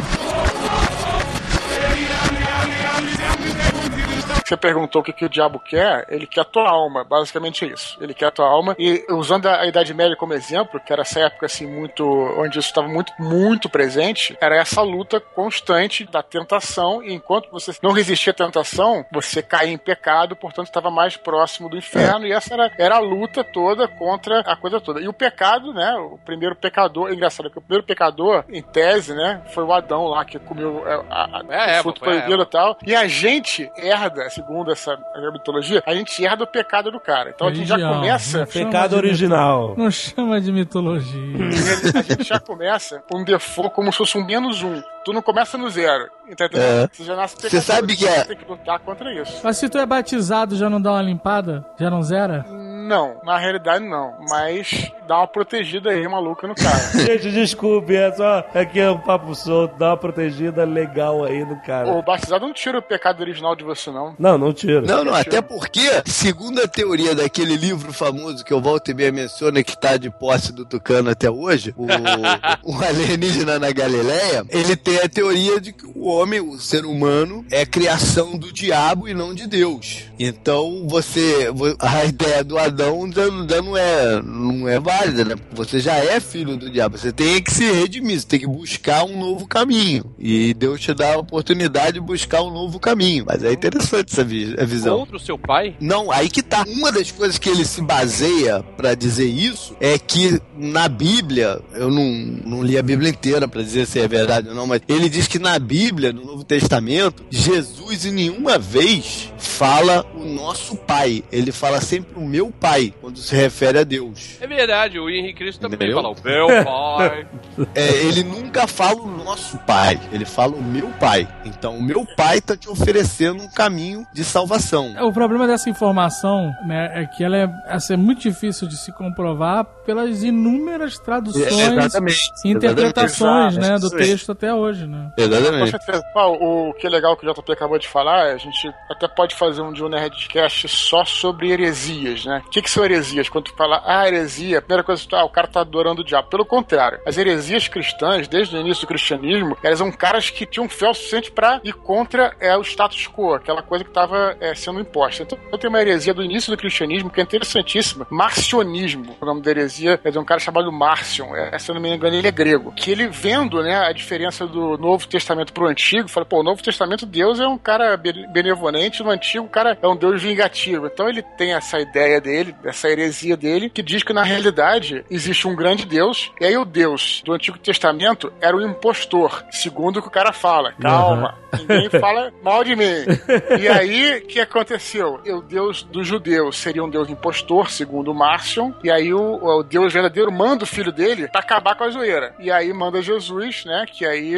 Você perguntou o que o diabo quer, ele quer a tua alma, basicamente é isso. Ele quer a tua alma, e usando a Idade Média como exemplo, que era essa época assim, onde isso estava muito, muito presente, era essa luta constante da tentação, e enquanto você não resistia à tentação, você caía em pecado, portanto estava mais próximo do inferno, e essa era a luta toda contra a coisa toda. E o pecado, né, o primeiro pecador, é engraçado que o primeiro pecador, em tese, né, foi o Adão lá, que comeu o fruto proibido e tal, e a gente herda, segundo essa mitologia, a gente herda o pecado do cara. Então a gente já começa... Pecado original. Não chama de mitologia. A gente já começa com um default como se fosse um -1. Tu não começa no zero. Entendeu? Você já nasce pecador. Você sabe que você tem que lutar contra isso. Mas se tu é batizado, já não dá uma limpada? Já não zera? Não, na realidade não. Mas dá uma protegida aí, maluca, no cara. Gente, desculpe, aqui é um papo solto, dá uma protegida legal aí no cara. O batizado não tira o pecado original de você, não. Não tira. Não, até porque, segundo a teoria daquele livro famoso que o Walter B. menciona, que tá de posse do Tucano até hoje, o Alienígena na Galileia, ele tem a teoria de que o o homem, o ser humano, é criação do diabo e não de Deus. Então, a ideia do Adão não é válida, né? Você já é filho do diabo, você tem que se redimir, você tem que buscar um novo caminho. E Deus te dá a oportunidade de buscar um novo caminho. Mas é interessante essa visão. Contra o seu pai? Não, aí que tá. Uma das coisas que ele se baseia pra dizer isso é que na Bíblia, eu não li a Bíblia inteira pra dizer se é verdade ou não, mas ele diz que na Bíblia, no Novo Testamento, Jesus em nenhuma vez fala o nosso pai. Ele fala sempre o meu pai, quando se refere a Deus. É verdade, o Henrique Cristo também fala o meu pai. Ele nunca fala o nosso pai, ele fala o meu pai. Então o meu pai tá te oferecendo um caminho de salvação. O problema dessa informação, né, é que ela é muito difícil de se comprovar pelas inúmeras traduções e interpretações, né, do texto até hoje, né? Exatamente. O que é legal que o JP acabou de falar, a gente até pode fazer um Nerdcast só sobre heresias, né? O que são heresias? Quando tu fala, heresia, a primeira coisa que o cara tá adorando o diabo. Pelo contrário, as heresias cristãs, desde o início do cristianismo, elas são caras que tinham fé o suficiente pra ir contra o status quo, aquela coisa que estava sendo imposta. Então, eu tenho uma heresia do início do cristianismo que é interessantíssima. Marcionismo. O nome da heresia é de um cara chamado Marcion. Se eu não me engano, ele é grego. Que ele, vendo, né, a diferença do Novo Testamento pro Antigo, fala, o Novo Testamento, Deus é um cara benevolente, no Antigo, o cara é um Deus vingativo. Então, ele tem essa ideia dele, essa heresia dele, que diz que, na realidade, existe um grande Deus, e aí o Deus do Antigo Testamento era o impostor, segundo o que o cara fala. Calma. Ninguém fala mal de mim. E aí, o que aconteceu? O Deus dos judeus seria um Deus impostor, segundo o Marcion, e aí o Deus verdadeiro manda o filho dele pra acabar com a zoeira. E aí manda Jesus, né? Que aí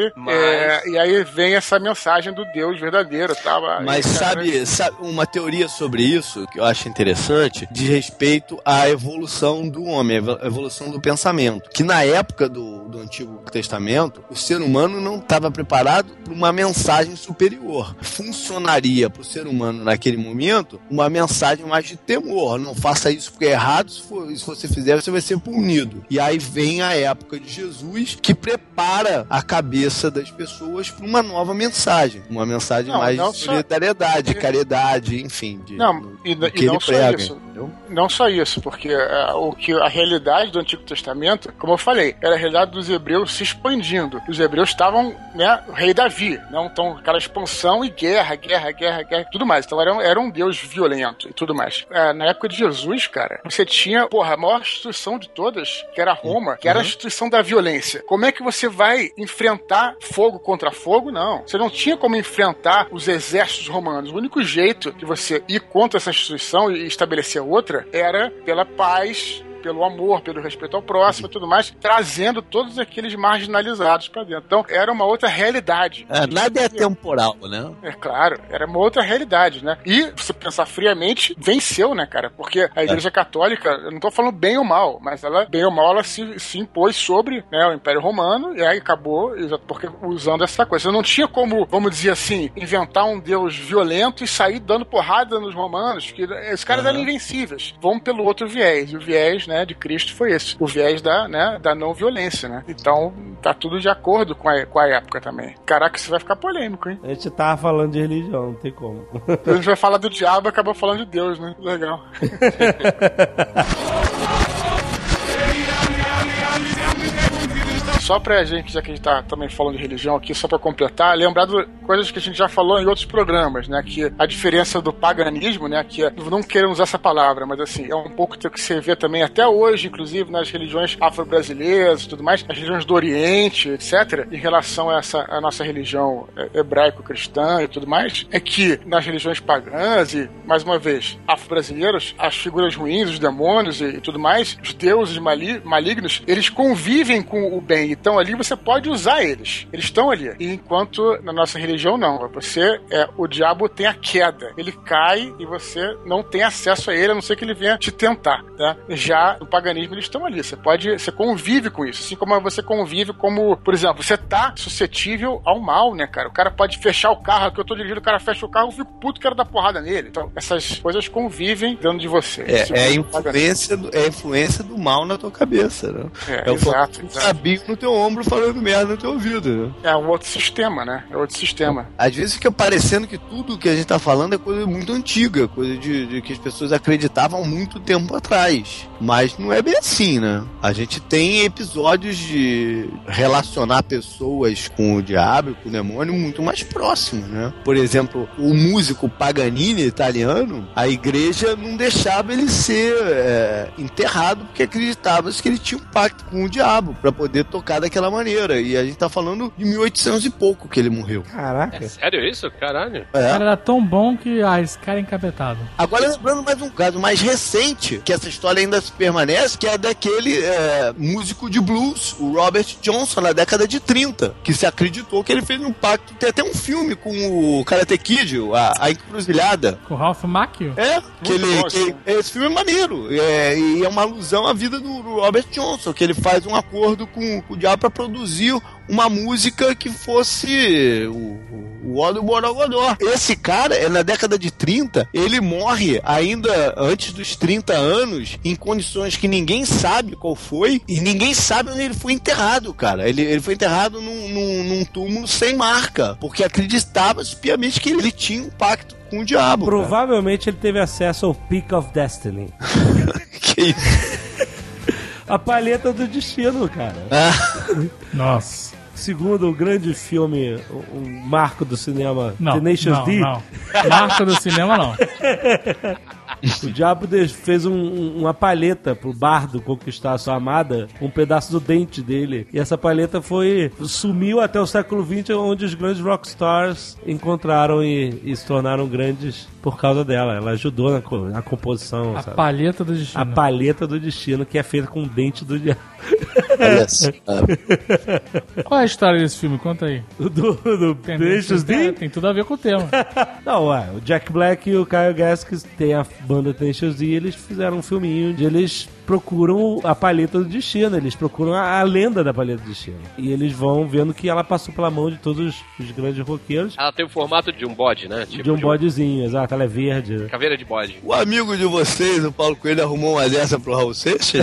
e aí vem essa mensagem do Deus verdadeiro. Mas sabe uma teoria sobre isso que eu acho interessante, diz respeito à evolução do homem, a evolução do pensamento. Que na época do Antigo Testamento, o ser humano não estava preparado para uma mensagem superior. Funcionaria para o ser humano naquele momento uma mensagem mais de temor. Não faça isso porque é errado, se você fizer você vai ser punido. E aí vem a época de Jesus que prepara a cabeça das pessoas para uma nova mensagem. Uma mensagem mais de solidariedade, caridade, enfim. E não só isso. Não só isso, porque a realidade do Antigo Testamento, como eu falei, era a realidade dos hebreus se expandindo. Os hebreus estavam, né, o rei Davi, não? Então, aquela expansão e guerra, tudo mais. Então, era um Deus violento e tudo mais. Na época de Jesus, cara, você tinha, a maior instituição de todas, que era Roma, que era a instituição da violência. Como é que você vai enfrentar fogo contra fogo? Não. Você não tinha como enfrentar os exércitos romanos. O único jeito de você ir contra essa instituição e estabelecer outra era pela paz, pelo amor, pelo respeito ao próximo e tudo mais, trazendo todos aqueles marginalizados pra dentro. Então, era uma outra realidade. Nada é temporal, né? É claro, era uma outra realidade, né? E, se você pensar friamente, venceu, né, cara? Porque a Igreja Católica, eu não tô falando bem ou mal, mas ela, bem ou mal, ela se impôs sobre, né, o Império Romano, e aí acabou, porque usando essa coisa. Você não tinha como, vamos dizer assim, inventar um Deus violento e sair dando porrada nos romanos, que os caras eram invencíveis. Vamos pelo outro viés, e o viés, né, de Cristo foi esse, o viés da não violência, né? Então, tá tudo de acordo com a época também. Caraca, isso vai ficar polêmico, hein? A gente tava falando de religião, não tem como. A gente vai falar do diabo e acabou falando de Deus, né? Legal. Só pra gente, já que a gente tá também falando de religião aqui, só pra completar, lembrar de coisas que a gente já falou em outros programas, né? Que a diferença do paganismo, né? Que não queremos usar essa palavra, mas assim, é um pouco que você vê também até hoje, inclusive nas religiões afro-brasileiras e tudo mais, as religiões do Oriente, etc., em relação a a nossa religião hebraico-cristã e tudo mais, é que nas religiões pagãs e, mais uma vez, afro-brasileiros, as figuras ruins, os demônios e tudo mais, os deuses malignos, eles convivem com o bem. Então ali você pode usar eles. Eles estão ali. E enquanto na nossa religião não. O diabo tem a queda. Ele cai e você não tem acesso a ele, a não ser que ele venha te tentar, tá? Já no paganismo eles estão ali. Você convive com isso. Assim como você convive como, por exemplo, você tá suscetível ao mal, né, cara? O cara pode fechar o carro, que eu tô dirigindo, o cara fecha o carro, eu fico puto, quero dar porrada nele. Então essas coisas convivem dentro de você. É a influência do mal na tua cabeça, né? Exato. Sabia no teu teu ombro falando merda no teu ouvido, né? É um outro sistema, né? É outro sistema. Às vezes fica parecendo que tudo que a gente tá falando é coisa muito antiga, coisa de que as pessoas acreditavam muito tempo atrás. Mas não é bem assim, né? A gente tem episódios de relacionar pessoas com o diabo, com o demônio, muito mais próximos, né? Por exemplo, o músico Paganini, italiano, a igreja não deixava ele ser enterrado porque acreditava que ele tinha um pacto com o diabo pra poder tocar daquela maneira. E a gente tá falando de 1800 e pouco que ele morreu. Caraca. É sério isso? Caralho. O cara era tão bom que, esse cara é encapetado. Agora, lembrando mais um caso mais recente, que essa história ainda se permanece, que é daquele músico de blues, o Robert Johnson, na década de 30, que se acreditou que ele fez um pacto. Tem até um filme com o Karate Kid, a Encruzilhada. Com o Ralph Macchio? Esse filme é maneiro. E é uma alusão à vida do Robert Johnson, que ele faz um acordo com o diabo para produzir uma música que fosse o Odo Borogodó. Esse cara, na década de 30, ele morre ainda antes dos 30 anos, em condições que ninguém sabe qual foi, e ninguém sabe onde ele foi enterrado, cara. Ele foi enterrado num túmulo sem marca, porque acreditava-se piamente que ele tinha um pacto com o diabo. Provavelmente ele teve acesso ao Peak of Destiny. Que isso? A palheta do destino, cara. Nossa. Segundo o grande filme, um marco do cinema, Tenacious D. Não. Marco do cinema, não. O diabo fez uma palheta pro bardo conquistar a sua amada, um pedaço do dente dele. E essa palheta sumiu até o século XX, onde os grandes rockstars encontraram e se tornaram grandes por causa dela. Ela ajudou na composição. A palheta do destino. A palheta do destino, que é feita com o dente do diabo. Qual é a história desse filme? Conta aí. Do Tenacious D? Tem tudo a ver com o tema. Não, o Jack Black e o Kyle Gaskins têm a banda Tenacious D, eles fizeram um filminho onde eles procuram a palheta do destino, eles procuram a lenda da palheta do destino. E eles vão vendo que ela passou pela mão de todos os grandes roqueiros. Ela tem o formato de um bode, né? Tipo de um bodezinho, exato, ela é verde. Caveira de bode. O amigo de vocês, o Paulo Coelho, arrumou uma dessa pro Raul Seixas?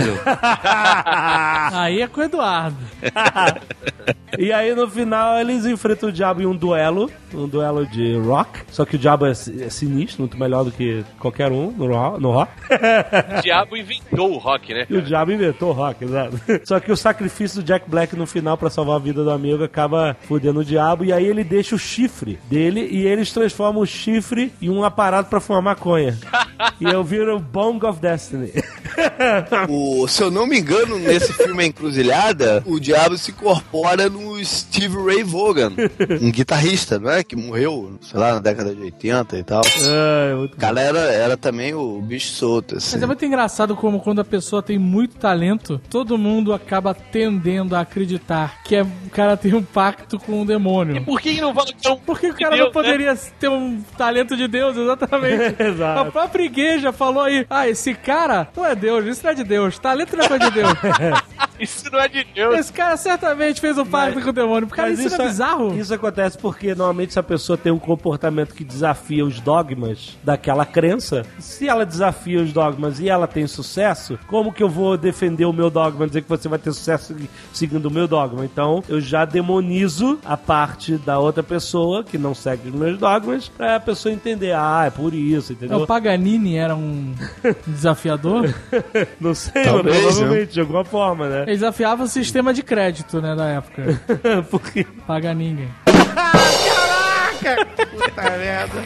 Aí é com o Eduardo. E aí no final eles enfrentam o diabo em um duelo de rock, só que o diabo é sinistro, muito melhor do que qualquer um no rock. O diabo inventou o rock, né? E o diabo inventou o rock, exato. Só que o sacrifício do Jack Black no final pra salvar a vida do amigo acaba fudendo o diabo, e aí ele deixa o chifre dele e eles transformam o chifre em um aparato pra fumar maconha. E eu viro o Bong of Destiny. Se eu não me engano, nesse filme A Encruzilhada, o diabo se incorpora no Steve Ray Vaughan, um guitarrista, não é? Que morreu, sei lá, na década de 80 e tal. O cara era também o bicho solto, assim. Mas é muito engraçado como quando a pessoa tem muito talento, todo mundo acaba tendendo a acreditar que o cara tem um pacto com o demônio. E por que não fala que é um Porque o cara não poderia ter um talento de Deus, exatamente. Exato. A própria igreja falou aí, esse cara não é Deus, isso não é de Deus, talento não é coisa de Deus. Isso não é de Deus. Esse cara certamente fez um pacto com o demônio. Cara, isso é bizarro. Isso acontece porque normalmente se a pessoa tem um comportamento que desafia os dogmas daquela crença, se ela desafia os dogmas e ela tem sucesso, como que eu vou defender o meu dogma, dizer que você vai ter sucesso seguindo o meu dogma? Então eu já demonizo a parte da outra pessoa que não segue os meus dogmas, pra a pessoa entender, é por isso, entendeu? O Paganini era um desafiador? Não sei, provavelmente, de alguma forma, né? Ele desafiava o sistema de crédito, né, da época. Por quê? Paganini. Caraca! Puta merda.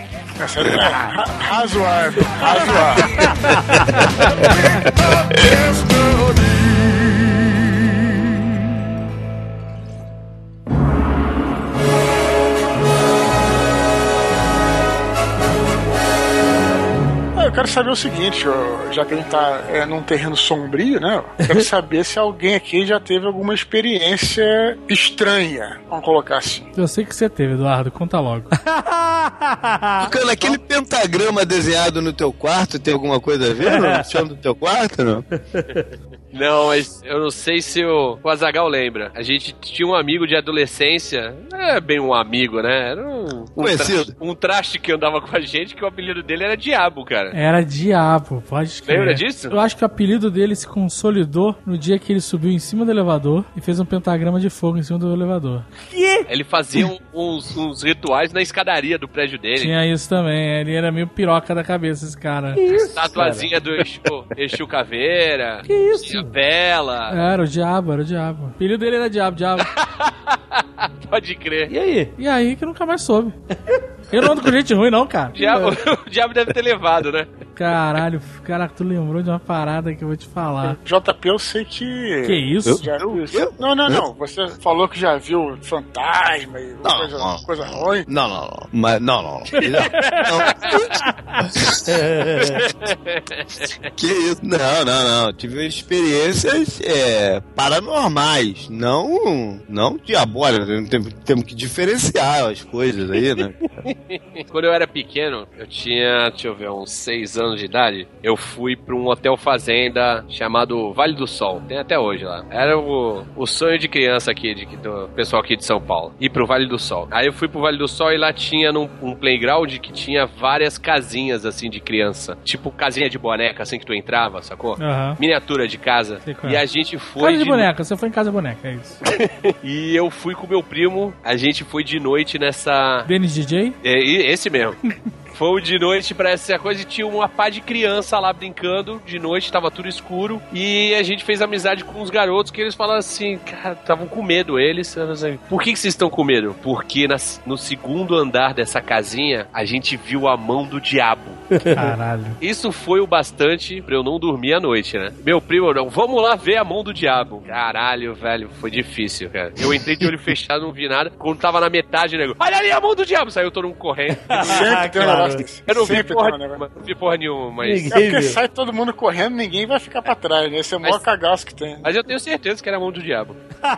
Razoável. Eu quero saber o seguinte, já que a gente tá num terreno sombrio, né? Eu quero saber se alguém aqui já teve alguma experiência estranha, vamos colocar assim. Eu sei que você teve, Eduardo, conta logo. Tucano, aquele pentagrama desenhado no teu quarto tem alguma coisa a ver no chão do teu quarto, não? Não, mas eu não sei se o Azaghal lembra. A gente tinha um amigo de adolescência, não é bem um amigo, né? Era um traste que andava com a gente, que o apelido dele era Diabo, cara. Era Diabo, pode crer. Lembra disso? Eu acho que o apelido dele se consolidou no dia que ele subiu em cima do elevador e fez um pentagrama de fogo em cima do elevador. Que? Ele fazia uns rituais na escadaria do prédio dele. Tinha isso também, ele era meio piroca da cabeça, esse cara. Que isso, tatuazinha do Exu Caveira. Que isso? Tinha vela. Era o Diabo. O apelido dele era Diabo. Pode crer. E aí? E aí que eu nunca mais soube. Eu não ando com gente ruim, não, cara. O Diabo deve ter levado, né? Caralho, cara, tu lembrou de uma parada que eu vou te falar. JP, eu sei que... Que isso? Não. Você falou que já viu fantasma e coisa ruim. Não. Mas, não. Que isso? Não. Tive experiências paranormais, não diabólicas. Temos que diferenciar as coisas aí, né? Quando eu era pequeno, eu tinha, deixa eu ver, uns 6 anos de idade, eu fui pra um hotel fazenda chamado Vale do Sol. Tem até hoje lá. Era o sonho de criança aqui, do pessoal aqui de São Paulo. Ir pro Vale do Sol. Aí eu fui pro Vale do Sol e lá tinha um playground que tinha várias casinhas, assim, de criança. Tipo casinha de boneca, assim, que tu entrava, sacou? Uhum. Miniatura de casa. E a gente foi... Casa de boneca, você foi em casa de boneca, é isso. E eu fui com meu primo, a gente foi de noite nessa... Dennis DJ? Esse mesmo. Fomos de noite pra essa coisa e tinha uma pá de criança lá brincando. De noite, tava tudo escuro. E a gente fez amizade com os garotos que eles falaram assim, cara, estavam com medo eles. Por que vocês estão com medo? Porque no segundo andar dessa casinha, a gente viu a mão do diabo. Caralho. Isso foi o bastante pra eu não dormir à noite, né? Meu primo, vamos lá ver a mão do diabo. Caralho, velho, foi difícil, cara. Eu entrei de olho fechado, não vi nada. Quando tava na metade, nego, olha ali a mão do diabo! Saiu todo mundo correndo. Sempre tem um eu não vi porra nenhuma, mas... porque sai todo mundo correndo, ninguém vai ficar pra trás, né? Esse é o maior cagaço que tem. Mas eu tenho certeza que era a mão do diabo.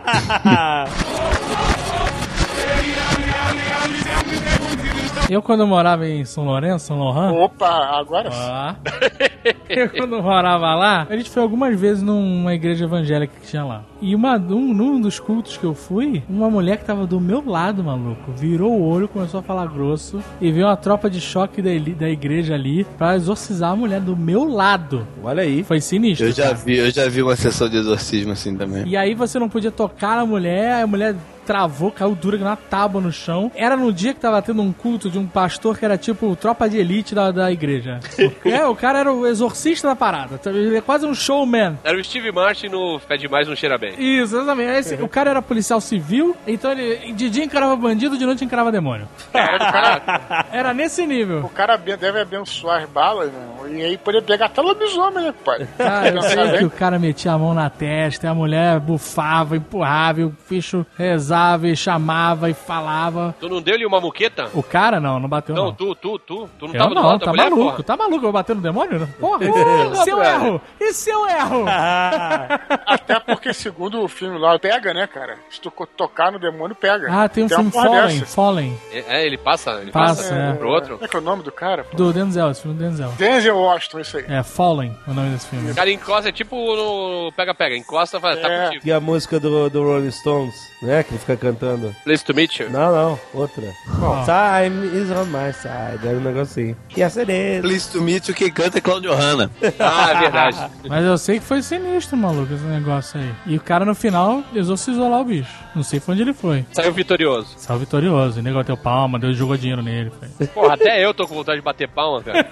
Eu, quando morava em São Lourenço, São Laurent... Opa, agora sim. Eu, quando morava lá, a gente foi algumas vezes numa igreja evangélica que tinha lá. E num dos cultos que eu fui, uma mulher que tava do meu lado, maluco, virou o olho, começou a falar grosso e veio uma tropa de choque da igreja ali pra exorcizar a mulher do meu lado. Olha aí. Foi sinistro. Eu já vi uma sessão de exorcismo assim também. E aí você não podia tocar na mulher, a mulher travou, caiu dura na tábua no chão. Era no dia que tava tendo um culto de um pastor que era tipo tropa de elite da igreja. O cara era o exorcista da parada. Ele é quase um showman. Era o Steve Martin no Fé Demais Não Cheira Bem. Isso, exatamente. O cara era policial civil, então ele de dia encarava bandido, de noite encarava demônio. Era nesse nível. O cara deve abençoar as balas, meu, e aí poder pegar até lobisomem, né, pai? Cara, eu sei que o cara metia a mão na testa, e a mulher bufava, empurrava, e o bicho rezava e chamava e falava. Tu não deu-lhe uma muqueta? O cara não bateu não. Não, tu não eu tava não, do lado tá da mulher, maluco, porra? tá maluco, eu vou bater no demônio? Porra, esse é o erro, esse é o erro. Até porque segundo o filme lá, pega, né, cara? Se tu tocar no demônio, pega. Ah, tem um filme Fallen. Ele passa pro outro. Como é que é o nome do cara? Pô? Do Denzel, esse filme do Denzel. Denzel Washington, isso aí. É, Fallen, o nome desse filme. O cara encosta, é tipo no pega-pega, encosta, fala, tá contigo. E a música do Rolling Stones, né, que ele fica cantando. Place to meet you? Não, outra. Time is on my side, era um negocinho. E essa é dele. Place to meet you, quem canta é Claudio Hanna. Ah, é verdade. Mas eu sei que foi sinistro, maluco, esse negócio aí. E o cara no final exorcizou lá o bicho. Não sei pra onde ele foi. Saiu vitorioso. Saiu vitorioso. O negócio deu palma, jogou dinheiro nele. Foi. Porra, até eu tô com vontade de bater palma, cara.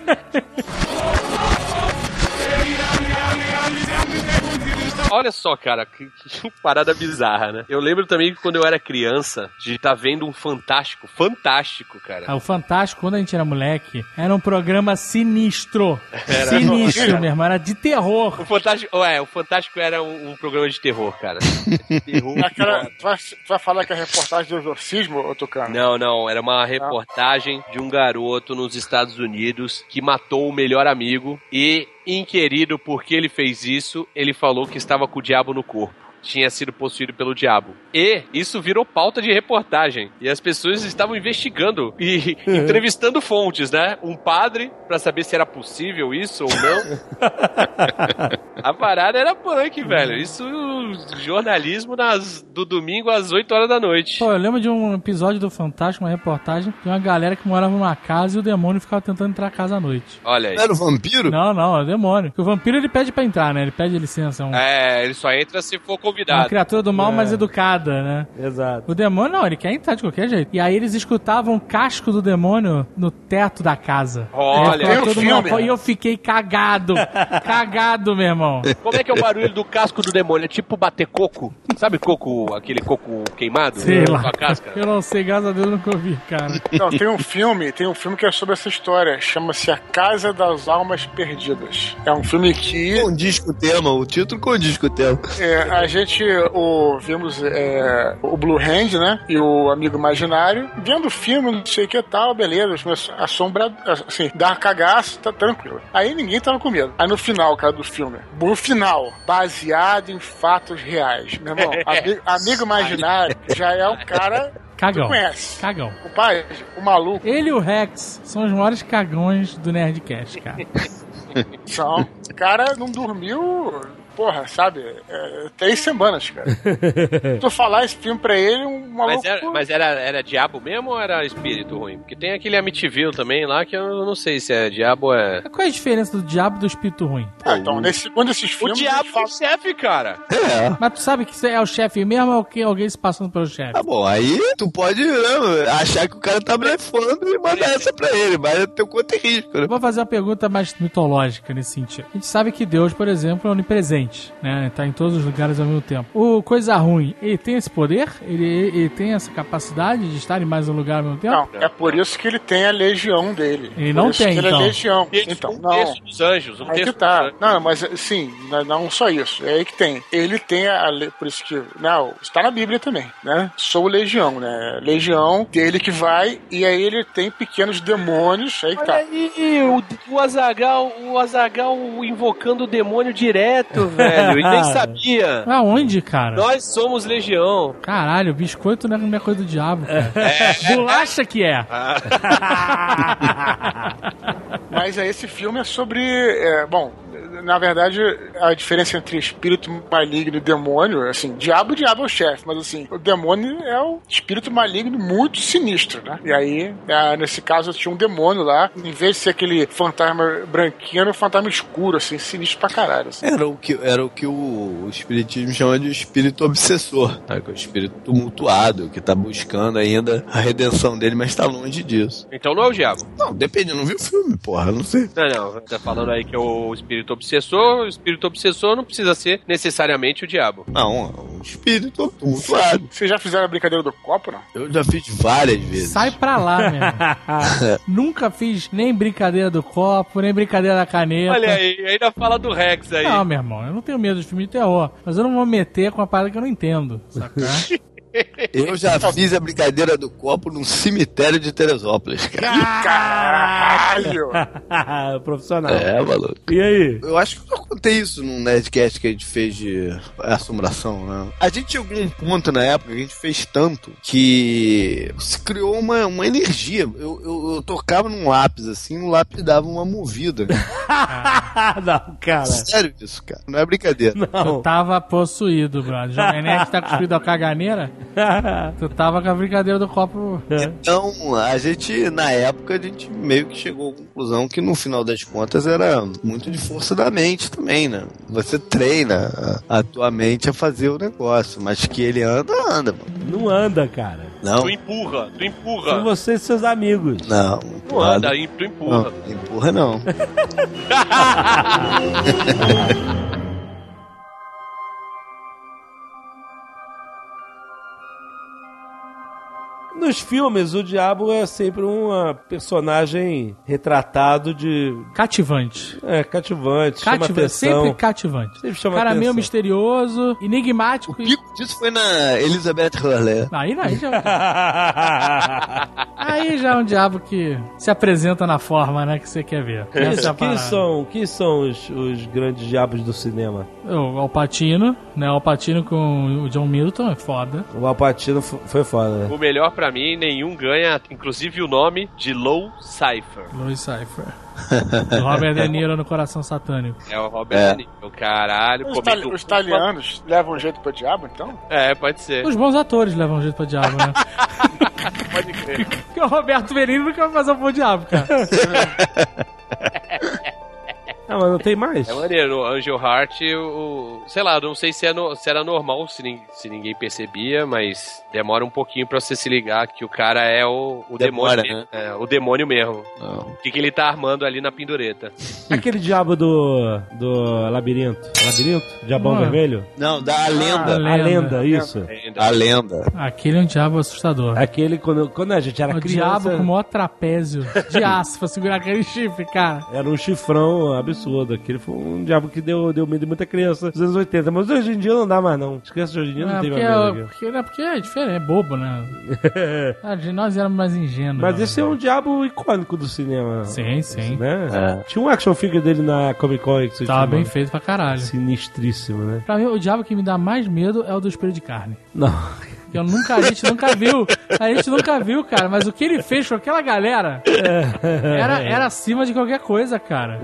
Olha só, cara, que parada bizarra, né? Eu lembro também que quando eu era criança, de estar vendo um Fantástico, cara. O Fantástico, quando a gente era moleque, era um programa sinistro. Sinistro, meu irmão, era de terror. O Fantástico era um programa de terror, cara. Terror. Tu vai falar que é reportagem do exorcismo, ou Tucano? Não, era uma reportagem de um garoto nos Estados Unidos que matou o melhor amigo e, inquirido por que ele fez isso, ele falou que estava com o diabo no corpo. tinha sido possuído pelo diabo. E isso virou pauta de reportagem. E as pessoas estavam investigando e entrevistando fontes, né? Um padre, pra saber se era possível isso ou não. A parada era punk, velho. Isso, jornalismo do domingo às 8 horas da noite. Pô, eu lembro de um episódio do Fantástico, uma reportagem, de uma galera que morava numa casa e o demônio ficava tentando entrar na casa à noite. Olha aí. Era o vampiro? Não, é o demônio. Porque o vampiro, ele pede pra entrar, né? Ele pede licença. Ele só entra se for convidado. Uma criatura do mal, mais educada, né? Exato. O demônio, não, ele quer entrar de qualquer jeito. E aí eles escutavam o casco do demônio no teto da casa. Olha, e eu fiquei cagado. Cagado, meu irmão. Como é que é o barulho do casco do demônio? É tipo bater coco? Sabe coco, aquele coco queimado? Sei lá. Com a casca? Eu não sei, graças a Deus eu nunca ouvi, cara. Não, tem um filme que é sobre essa história. Chama-se A Casa das Almas Perdidas. É um filme que... Condiz com o tema, o título condiz com o tema. A gente vimos o Blue Hand, né? E o Amigo Imaginário. Vendo o filme, não sei o que tal, beleza. Assombra, assim, dá cagaço, tá tranquilo. Aí ninguém tava com medo. Aí no final, cara, do filme. No final, baseado em fatos reais. Meu irmão, Amigo Imaginário já é um cara... Cagão. Tu conhece? Cagão. O pai, o maluco. Ele e o Rex são os maiores cagões do Nerdcast, cara. São. O cara não dormiu... Porra, sabe? 3 semanas, cara. Se tu falar esse filme pra ele, um maluco... Mas era diabo mesmo ou era espírito ruim? Porque tem aquele Amityville também lá que eu não sei se é diabo ou é... Qual é a diferença do diabo e do espírito ruim? Então, quando esses filmes... O diabo é o chefe, cara. Mas tu sabe que é o chefe mesmo ou que alguém se passando pelo chefe? Tá bom, aí tu pode achar que o cara tá blefando e mandar essa pra ele, mas é teu conta e risco, né? Vou fazer uma pergunta mais mitológica nesse sentido. A gente sabe que Deus, por exemplo, é onipresente. Né? Tá em todos os lugares ao mesmo tempo. O coisa ruim, ele tem esse poder? Ele tem essa capacidade de estar em mais um lugar ao mesmo tempo? Não, é por isso que ele tem a legião dele. Ele não tem, então. Ele é legião. Então, não. Texto dos anjos. Aí que tá. Não, mas sim, não só isso. É aí que tem. Ele tem por isso que... Não, está na Bíblia também, né? Sou legião, né? Legião dele que vai e aí ele tem pequenos demônios. Aí que tá. E o Azaghal invocando o demônio direto, velho, e nem sabia. Aonde, cara? Nós somos legião. Caralho, biscoito não é coisa do diabo, cara. Bolacha que é. Mas esse filme é sobre... bom, na verdade, a diferença entre espírito maligno e demônio, assim, diabo é o chefe, mas assim, o demônio é o espírito maligno muito sinistro, né? E aí, nesse caso, tinha um demônio lá, em vez de ser aquele fantasma branquinho, era um fantasma escuro, assim, sinistro pra caralho. Assim. Era o que o espiritismo chama de espírito obsessor, né? Que é o espírito tumultuado, que tá buscando ainda a redenção dele, mas tá longe disso. Então não é o diabo? Não, depende, eu não vi o filme, porra, não sei. Não, tá falando aí que é o espírito obsessor, o espírito obsessor não precisa ser necessariamente o diabo. Não, é um espírito tumultuado. Vocês já fizeram a brincadeira do copo, não? Eu já fiz várias vezes. Sai pra lá, meu. Nunca fiz nem brincadeira do copo, nem brincadeira da caneta. Olha aí, ainda fala do Rex aí. Não, meu irmão, eu não tenho medo de filme de terror, mas eu não vou meter com uma parada que eu não entendo, sacou? Eu já fiz a brincadeira do copo num cemitério de Teresópolis, cara. Caralho! Profissional. Maluco. E aí? Eu acho que eu contei isso num Nerdcast que a gente fez de assombração, né? A gente chegou a um ponto na época que a gente fez tanto que se criou uma energia. Eu tocava num lápis assim, o lápis dava uma movida. Não, cara. Sério isso, cara. Não é brincadeira. Não. Eu tava possuído, brother. Jovem Nerd tá cuspido a caganeira. Tu tava com a brincadeira do copo. Então, a gente, na época, a gente meio que chegou à conclusão que no final das contas era muito de força da mente também, né? Você treina a tua mente a fazer o negócio, mas que ele anda, mano. Não anda, cara. Não. Tu empurra. São você e seus amigos. Não. Não anda, tu empurra. Não, empurra não. Nos filmes, o diabo é sempre um personagem retratado de... Cativante. Cativante, chama atenção. Sempre cativante. Sempre chama cara atenção. Meio misterioso, enigmático. O pico disso foi na Elizabeth Hurley. Aí Aí já é um diabo que se apresenta na forma, né, que você quer ver. Quem são os grandes diabos do cinema? O Al Pacino, né? O Al Pacino com o John Milton é foda. O Al Pacino foi foda, né? O melhor pra mim, nenhum ganha, inclusive o nome de Low Cypher. Low Cypher. O Robert De Niro no Coração Satânico. É o Robert De Niro. O caralho. Os italianos levam jeito pro diabo, então? É, pode ser. Os bons atores levam jeito pro diabo, né? Pode crer. Porque o Roberto Benigno nunca vai fazer um bom diabo, cara. Ah, mas não tem mais? É maneiro, o Angel Heart, sei lá, não sei se era normal, se ninguém percebia, mas demora um pouquinho pra você se ligar que o cara é o demônio, né? É, o demônio mesmo. O que ele tá armando ali na pendureta. Aquele diabo do labirinto. Labirinto? Diabão vermelho? Não, da Lenda. A lenda, isso. A Lenda. Aquele é um diabo assustador. Aquele, quando a gente era criança... O diabo com o maior trapézio de aço pra segurar aquele chifre, cara. Era um chifrão absurdo. Aquele foi um diabo que deu medo em muita criança dos anos 80. Mas hoje em dia não dá mais, não. As crianças de hoje em dia não tem mais medo. Porque é diferente, é bobo, né? Nós éramos mais ingênuos. Mas esse é um diabo icônico do cinema. Sim, sim. Né? É. Tinha um action figure dele na Comic Con. Que tava bem feito pra caralho. Sinistríssimo, né? Pra mim, o diabo que me dá mais medo é o do espelho de carne. Não. A gente nunca viu. A gente nunca viu, cara. Mas o que ele fez com aquela galera era acima de qualquer coisa, cara.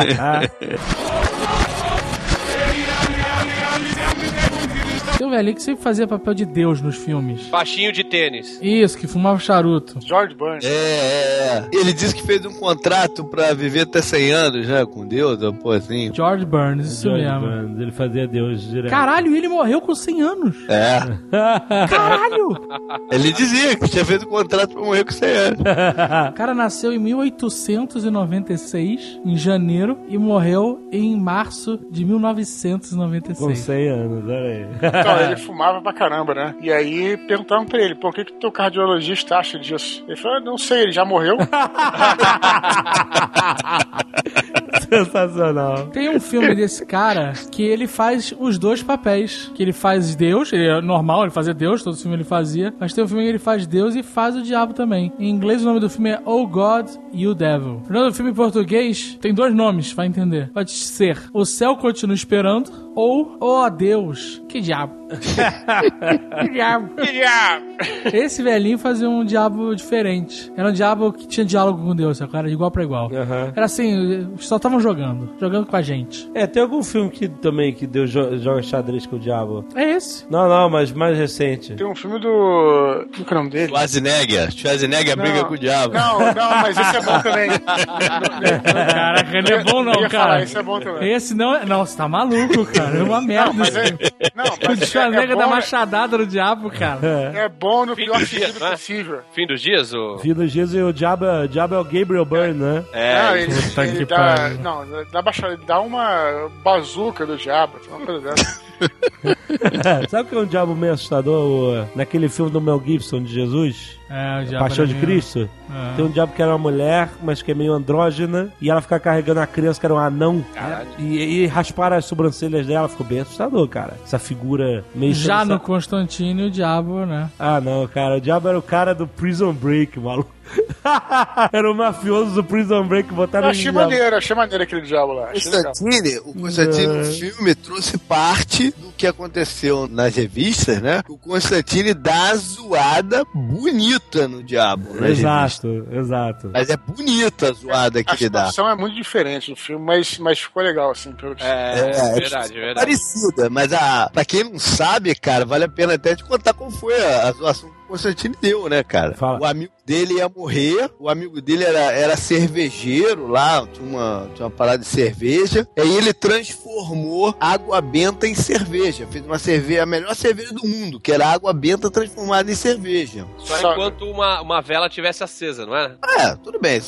Tem um velhinho que sempre fazia papel de Deus nos filmes. Baixinho de tênis. Isso, que fumava charuto. George Burns. Ele disse que fez um contrato pra viver até 100 anos, né? Com Deus, pô, assim. George Burns, isso George mesmo. Burns, ele fazia Deus direto. Caralho, ele morreu com 100 anos. É. Caralho! Ele dizia que tinha feito um contrato pra morrer com 100 anos. O cara nasceu em 1896, em janeiro, e morreu em março de 1996. Com 100 anos, olha aí. Então, ele fumava pra caramba, né? E aí perguntaram pra ele, por que teu cardiologista acha disso? Ele falou, não sei, ele já morreu. Sensacional. Tem um filme desse cara que ele faz os dois papéis. Que ele faz Deus, ele é normal, ele fazia Deus, todo filme ele fazia. Mas tem um filme que ele faz Deus e faz o diabo também. Em inglês o nome do filme é Oh God, You Devil. O nome do filme em português tem dois nomes, vai entender. Pode ser O Céu Continua Esperando ou Oh Deus, que diabo. Que diabo. Que diabo. Esse velhinho fazia um diabo diferente. Era um diabo que tinha diálogo com Deus, cara, de igual pra igual. Uhum. Era assim, só estavam jogando com a gente. Tem algum filme que também que Deus joga xadrez com o diabo? É esse. Não, mas mais recente. Tem um filme do... Qual é o nome dele? Schwarzenegger briga com o diabo. Não, mas esse é bom também. Caraca, ele é bom não, cara. Esse é bom também. Esse não é... Não, você tá maluco, cara. É uma merda. Mas o Schwarzenegger dá machadada no diabo, cara. É bom no pior sentido possível. Fim dos dias? Fim dos dias e o diabo é o Gabriel Byrne, né? Ele dá... Não, ele dá uma bazuca do diabo. Uma coisa dessa. Sabe o que é um diabo meio assustador? Naquele filme do Mel Gibson de Jesus? O diabo Paixão de Cristo? Tem um diabo que era uma mulher, mas que é meio andrógena, e ela fica carregando a criança que era um anão. E rasparam as sobrancelhas dela, ficou bem assustador, cara. Essa figura meio... Já no Constantine, o diabo, né? Ah, não, cara. O diabo era o cara do Prison Break, maluco. Era o mafioso do Prison Break, botaram no achei maneiro aquele diabo lá. O Constantine no filme trouxe parte do que aconteceu nas revistas, né? O Constantine dá zoada bonita no diabo, né? Exato. Mas é bonita a zoada que ele dá. A situação é muito diferente no filme, mas ficou legal, assim. Verdade. Parecida, mas pra quem não sabe, cara, vale a pena até te contar como foi a zoação que o Constantine deu, né, cara? Fala. O amigo dele ia morrer, o amigo dele era cervejeiro lá, tinha uma parada de cerveja, e aí ele transformou água benta em cerveja, fez uma cerveja, a melhor cerveja do mundo, que era água benta transformada em cerveja. Só enquanto uma vela tivesse acesa, não era? Tudo bem, são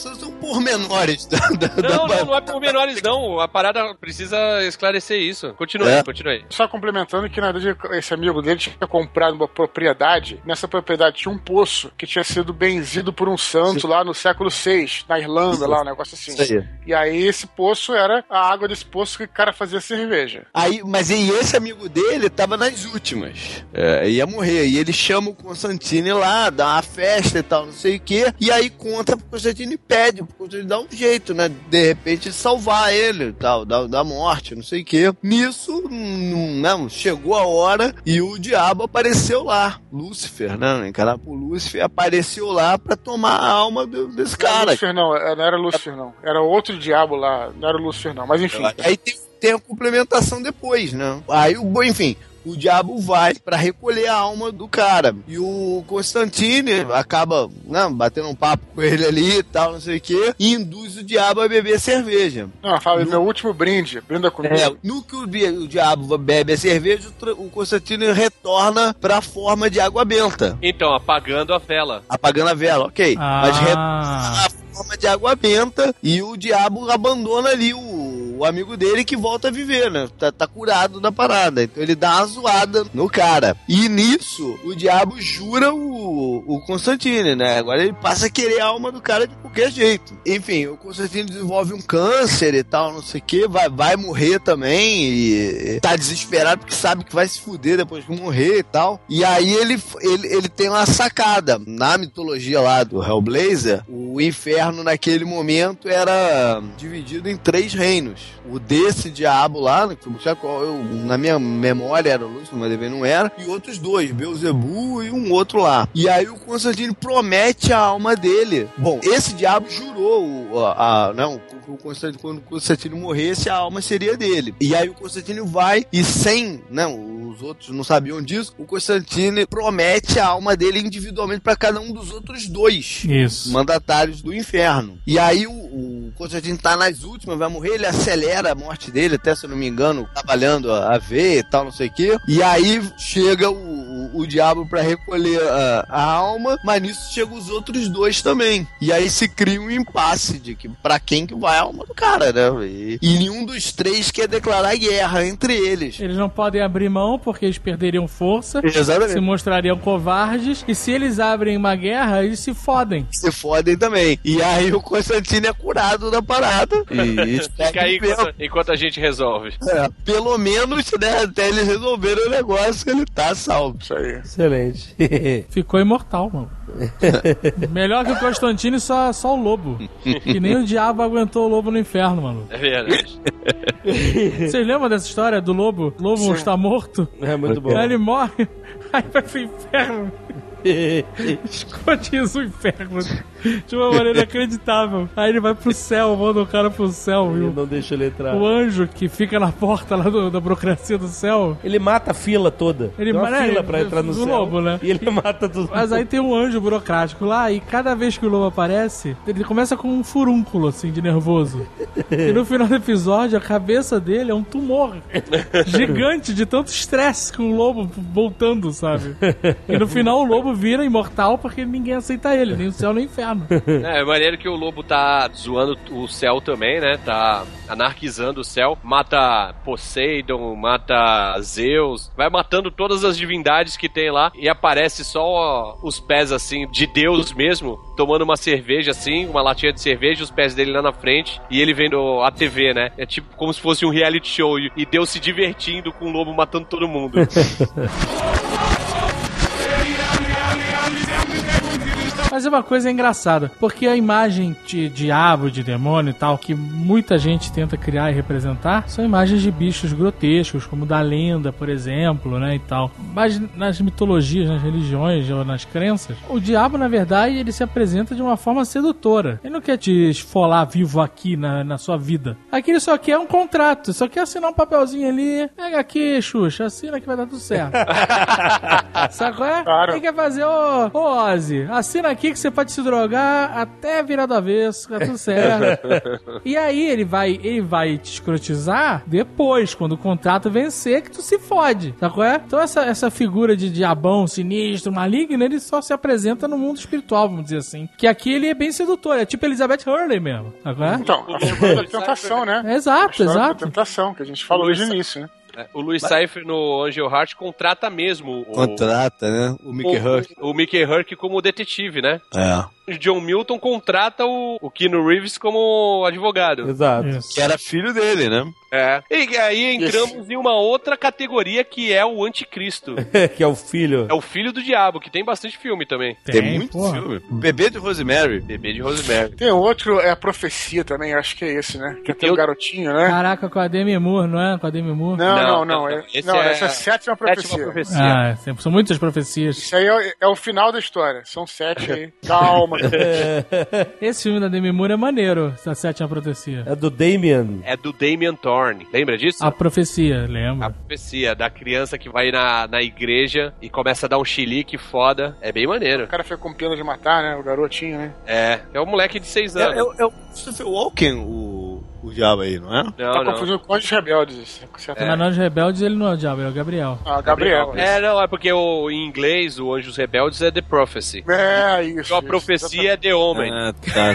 pormenores Não é pormenores, não. A parada precisa esclarecer isso. Continue aí. Só complementando que, na verdade, esse amigo dele tinha comprado uma propriedade. Nessa propriedade tinha um poço que tinha sido benzido por um santo lá no século VI, na Irlanda, lá, um negócio assim. E aí esse poço era a água desse poço que o cara fazia cerveja. Mas esse amigo dele tava nas últimas. Ia morrer. E ele chama o Constantine lá, dá uma festa e tal, não sei o quê. E aí conta pro Constantine e pede pro Constantine dar um jeito, né? De repente salvar ele e tal, da morte, não sei o quê. Nisso, não, chegou a hora e o diabo apareceu lá. Lúcifer, né? Encarado por Lúcifer, apareceu lá pra tomar a alma desse cara. Não era Lúcifer, não. Era outro diabo lá. Não era Lúcifer, não. Mas enfim. Aí tem a complementação depois, né? Aí, enfim, o diabo vai pra recolher a alma do cara. E o Constantine acaba, batendo um papo com ele ali e tal, não sei o quê, e induz o diabo a beber cerveja. Fala, meu último brinde, brinda comigo. No que o diabo bebe a cerveja, o Constantine retorna pra forma de água benta. Então, apagando a vela. Ok. Mas retorna a forma de água benta e o diabo abandona ali o amigo dele que volta a viver, né? Tá curado da parada. Então ele dá uma zoada no cara. E nisso, o diabo jura o Constantine, né? Agora ele passa a querer a alma do cara de qualquer jeito. Enfim, o Constantine desenvolve um câncer e tal, não sei o que, vai morrer também e tá desesperado porque sabe que vai se fuder depois de morrer e tal. E aí ele tem uma sacada. Na mitologia lá do Hellblazer, o inferno naquele momento era dividido em 3 reinos. O desse diabo lá, na minha memória era o Lúcifer, mas deve não era, e outros 2, Beelzebub e um outro lá. E aí o Constantine promete a alma dele. Bom, esse diabo jurou quando o Constantine morresse, a alma seria dele. E aí o Constantine vai e os outros não sabiam disso, o Constantine promete a alma dele individualmente para cada um dos outros 2 mandatários do inferno. E aí o Constantine tá nas últimas, vai morrer, ele acelera a morte dele, até se eu não me engano, trabalhando a ver e tal, não sei o que. E aí chega o diabo pra recolher a alma, mas nisso chegam os outros 2 também. E aí se cria um impasse de que pra quem que vai a alma do cara, né? E nenhum dos 3 quer declarar guerra entre eles. Eles não podem abrir mão porque eles perderiam força. Exatamente. Se mostrariam covardes. E se eles abrem uma guerra, eles se fodem. Se fodem também. E aí o Constantine é curado da parada. E fica aí enquanto a gente resolve. Pelo menos, né, até eles resolverem o negócio, ele tá salvo. Isso aí. Excelente. Ficou imortal, mano. Melhor que o Constantine, só o lobo. Que nem o diabo aguentou o lobo no inferno, mano. É verdade. Vocês lembram dessa história do lobo? O lobo está morto? É muito bom. Aí ele morre, aí vai pro inferno. Esconde isso no inferno de uma maneira inacreditável. Aí ele vai pro céu, manda o cara pro céu, viu? Ele não deixa ele entrar. O anjo que fica na porta lá da burocracia do céu. Ele mata a fila toda. Ele mata a fila pra entrar no céu. Lobo, né? E ele mata tudo. Mas aí tem um anjo burocrático lá e cada vez que o lobo aparece, ele começa com um furúnculo, assim, de nervoso. E no final do episódio, a cabeça dele é um tumor gigante de tanto estresse com o lobo voltando, sabe? E no final o lobo vira imortal porque ninguém aceita ele, nem o céu nem o inferno. É maneiro que o lobo tá zoando o céu também, né? Tá anarquizando o céu, mata Poseidon, mata Zeus, vai matando todas as divindades que tem lá e aparece só os pés assim de Deus mesmo, tomando uma cerveja assim, uma latinha de cerveja, os pés dele lá na frente e ele vendo a TV, né? É tipo como se fosse um reality show e Deus se divertindo com o lobo matando todo mundo. Mas é uma coisa engraçada, porque a imagem de diabo, de demônio e tal, que muita gente tenta criar e representar, são imagens de bichos grotescos, como da lenda, por exemplo, né, e tal. Mas nas mitologias, nas religiões ou nas crenças, o diabo, na verdade, ele se apresenta de uma forma sedutora. Ele não quer te esfolar vivo aqui na sua vida. Aqui ele só quer um contrato, só quer assinar um papelzinho ali, pega aqui, Xuxa, assina que vai dar tudo certo. Sabe qual é? Claro. O que quer fazer? Ô Ozzy, assina aqui aqui que você pode se drogar até virar do avesso, tá tudo certo. E aí ele vai te escrotizar depois, quando o contrato vencer, que tu se fode, sabe qual é? Então essa figura de diabão, sinistro, maligno, ele só se apresenta no mundo espiritual, vamos dizer assim. Que aqui ele é bem sedutor, é tipo Elizabeth Hurley mesmo, sabe qual é? Então, a figura da tentação, né? Exato, exato. Da tentação, que a gente falou desde o início, né? O Louis Cypher no Angel Heart contrata mesmo né? O Mickey Rourke. O Mickey Rourke como detetive, né? É. O John Milton contrata o Keanu Reeves como advogado. Exato. Que era filho dele, né? É. E aí entramos em uma outra categoria que é o anticristo. Que é o filho. É o filho do diabo, que tem bastante filme também. Tem muito filme. Bebê de Rosemary. Bebê de Rosemary. Tem outro, é a profecia também, acho que é esse, né? Que tem o garotinho, né? Caraca, com a Demi Moore, não é? Com a Demi Moore? Não. Essa é a sétima profecia. Ah, são muitas profecias. Isso aí é o final da história. São 7 aí. Calma. Esse filme da Demi Moore é maneiro, essa sétima profecia. É do Damien. É do Damien Thorne. Lembra disso? A profecia, lembra? A profecia da criança que vai na igreja e começa a dar um chilique foda. É bem maneiro. O cara foi com pena de matar, né? O garotinho, né? É o moleque de 6 anos. É o Christopher Walken, o diabo aí, não é? Tá confundindo com os rebeldes. Mas nos rebeldes ele não é o diabo, é o Gabriel. Gabriel. É porque em inglês o Anjos Rebeldes é The Prophecy. É, isso. Então a profecia é The Omen. Tá.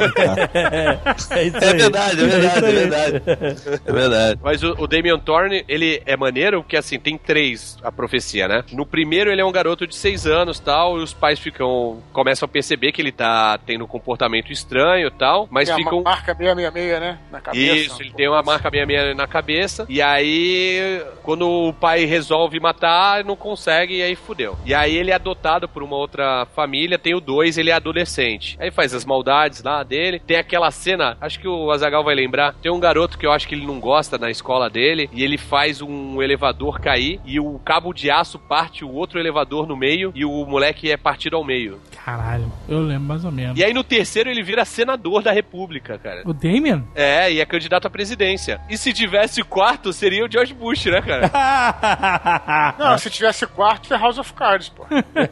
É verdade. É verdade. Mas o Damien Thorne, ele é maneiro porque, assim, tem 3 a profecia, né? No primeiro ele é um garoto de 6 anos, tal, e os pais começam a perceber que ele tá tendo um comportamento estranho e tal, mas ficam... Uma marca 666, né? Na cabeça. Isso, ele tem uma marca 666 na cabeça, e aí, quando o pai resolve matar, não consegue, e aí fudeu. E aí ele é adotado por uma outra família, tem o 2, ele é adolescente. Aí faz as maldades lá dele, tem aquela cena, acho que o Azaghal vai lembrar, tem um garoto que eu acho que ele não gosta na escola dele, e ele faz um elevador cair, e o cabo de aço parte o outro elevador no meio, e o moleque é partido ao meio. Caralho, eu lembro mais ou menos. E aí no terceiro ele vira senador da república, cara. O Damien? E é candidato à presidência. E se tivesse quarto, seria o George Bush, né, cara? Não, se tivesse quarto, é House of Cards, pô.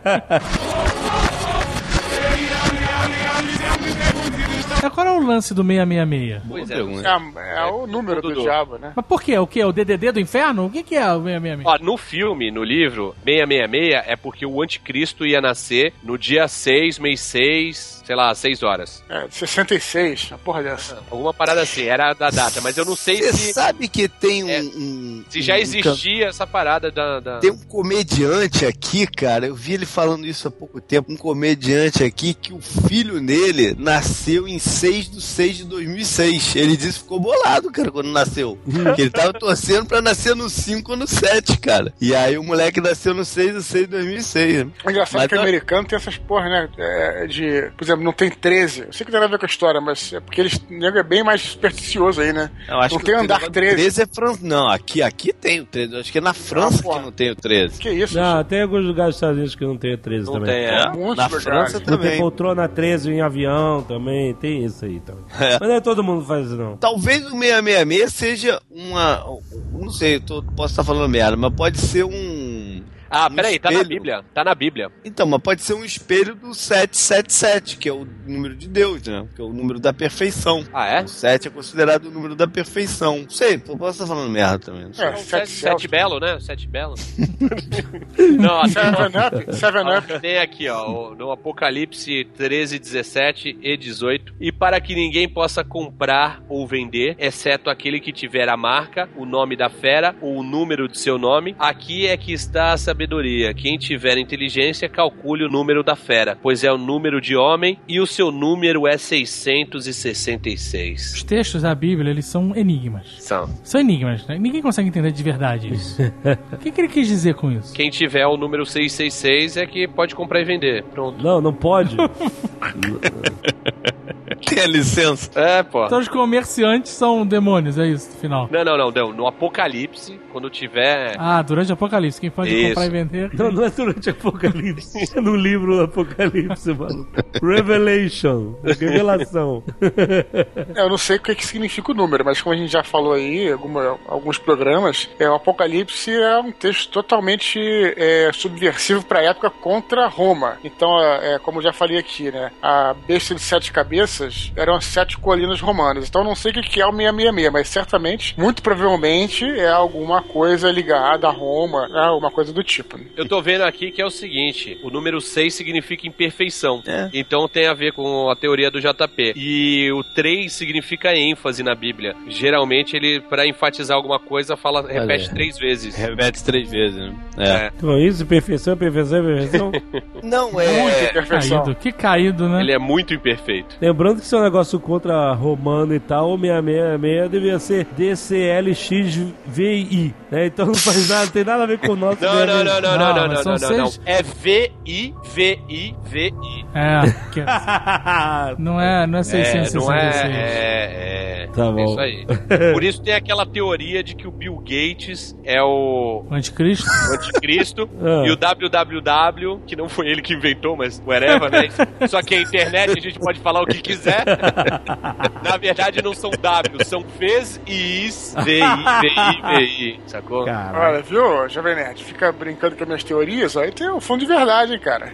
Qual é o lance do 666? Pois é o número do diabo, né? Mas por quê? O que? O DDD do inferno? O que é o 666? Ó, no filme, no livro, 666 é porque o anticristo ia nascer no dia 6, mês 6, sei lá, 6 horas. 66, a porra dessa. Alguma parada assim, era da data, mas eu não sei se... Você sabe que tem se já existia essa parada da... Tem um comediante aqui, cara, eu vi ele falando isso há pouco tempo, um comediante aqui que o filho dele nasceu em 6/6/2006. Ele disse que ficou bolado, cara, quando nasceu. Que ele tava torcendo pra nascer no 5 ou no 7, cara. E aí o moleque nasceu no 6/6/2006. Né? É engraçado que o americano tem essas porra, né? Por exemplo, não tem 13. Eu sei que tem nada a ver com a história, mas é porque eles é bem mais supersticioso aí, né? Eu acho não que tem andar 13. 13 é Não, aqui tem o 13. Eu acho que é na França que não tem o 13. Que isso? Não, tem alguns lugares dos Estados Unidos que não tem o 13 também. Tem, na França também. Não tem poltrona 13 em avião também. Tem isso aí também. Mas não é todo mundo faz isso, não. Talvez o 666 seja não sei, posso estar falando merda, mas pode ser peraí, tá na Bíblia. Tá na Bíblia. Então, mas pode ser um espelho do 777, que é o número de Deus, né? Que é o número da perfeição. Ah, é? O 7 é considerado o número da perfeição. Não sei, posso estar falando merda também. O 7 belo, né? 7 belo. Não, Seven Up. Tem aqui, ó, no Apocalipse 13, 17 e 18. E para que ninguém possa comprar ou vender, exceto aquele que tiver a marca, o nome da fera ou o número de seu nome, aqui é que está a sabedoria. Quem tiver inteligência, calcule o número da fera, pois é o número de homem e o seu número é 666. Os textos da Bíblia, eles são enigmas. São enigmas, né? Ninguém consegue entender de verdade isso. O que ele quis dizer com isso? Quem tiver o número 666 é que pode comprar e vender. Pronto. Não pode. Tenha licença. Pô. Então os comerciantes são demônios, é isso, no final? Não. No Apocalipse, quando tiver... Durante o Apocalipse. Quem pode comprar e vender... Não é durante o Apocalipse. É no livro Apocalipse, mano. Revelation. Revelação. Eu não sei o que significa o número, mas como a gente já falou aí, alguns programas, o Apocalipse é um texto totalmente subversivo para a época contra Roma. Então, como eu já falei aqui, né? A besta de 7 cabeças eram as 7 colinas romanas. Então, eu não sei o que é o 666, mas certamente, muito provavelmente, é alguma coisa ligada a Roma, uma coisa do tipo. Eu tô vendo aqui que é o seguinte, o número 6 significa imperfeição. Então, tem a ver com a teoria do JP. E o 3 significa ênfase na Bíblia. Geralmente, ele, pra enfatizar alguma coisa, repete 3 vezes. Repete 3 vezes, né? Então, isso, perfeição. Não, muito imperfeição. Que caído, né? Ele é muito imperfeito. Lembrando que isso é um negócio contra romano e tal, o 666 devia ser DCLXVI, né? Então não faz nada, não tem nada a ver com o nosso. Não. É VIVIVI. Não é 666. Tá bom. É isso aí. Por isso tem aquela teoria de que o Bill Gates é o anticristo. E o www, que não foi ele que inventou, mas whatever, né? Só que a internet a gente pode falar o que quiser. Na verdade não são W, são V's e Is, VI, sacou? Caralho. Olha, viu, Jovem Nerd? Fica brincando com as minhas teorias, aí tem um fundo de verdade, hein, cara.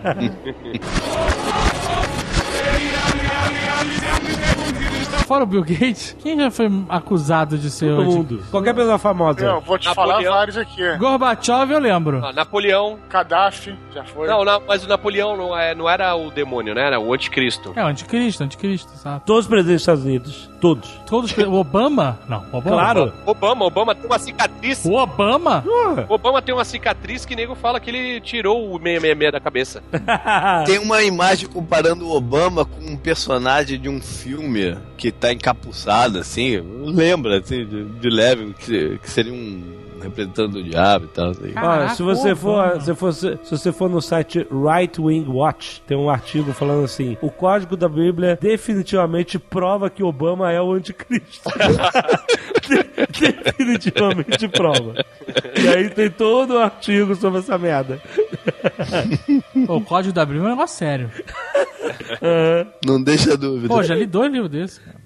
Fora o Bill Gates, quem já foi acusado de ser... Todo mundo. Qualquer pessoa famosa. Eu vou te falar vários aqui. Gorbachev, eu lembro. Napoleão. Gaddafi, já foi. Não, mas o Napoleão não era o demônio, né? Era o anticristo. O anticristo, sabe? Todos os presidentes dos Estados Unidos. Todos. O Obama? Não, Obama. Claro. Obama tem uma cicatriz. O Obama? Obama tem uma cicatriz que nego fala que ele tirou o 666 da cabeça. Tem uma imagem comparando o Obama com um personagem de um filme que tá encapuçado, assim, lembra, assim, de leve, que seria um representante do diabo e tal. Assim. Olha, se você for no site Right Wing Watch, tem um artigo falando assim: o código da Bíblia definitivamente prova que Obama é o anticristo. Definitivamente prova. E aí tem todo um artigo sobre essa merda. O código da Bíblia é um negócio sério. Não deixa dúvida. Pô, já li 2 livros desses, cara.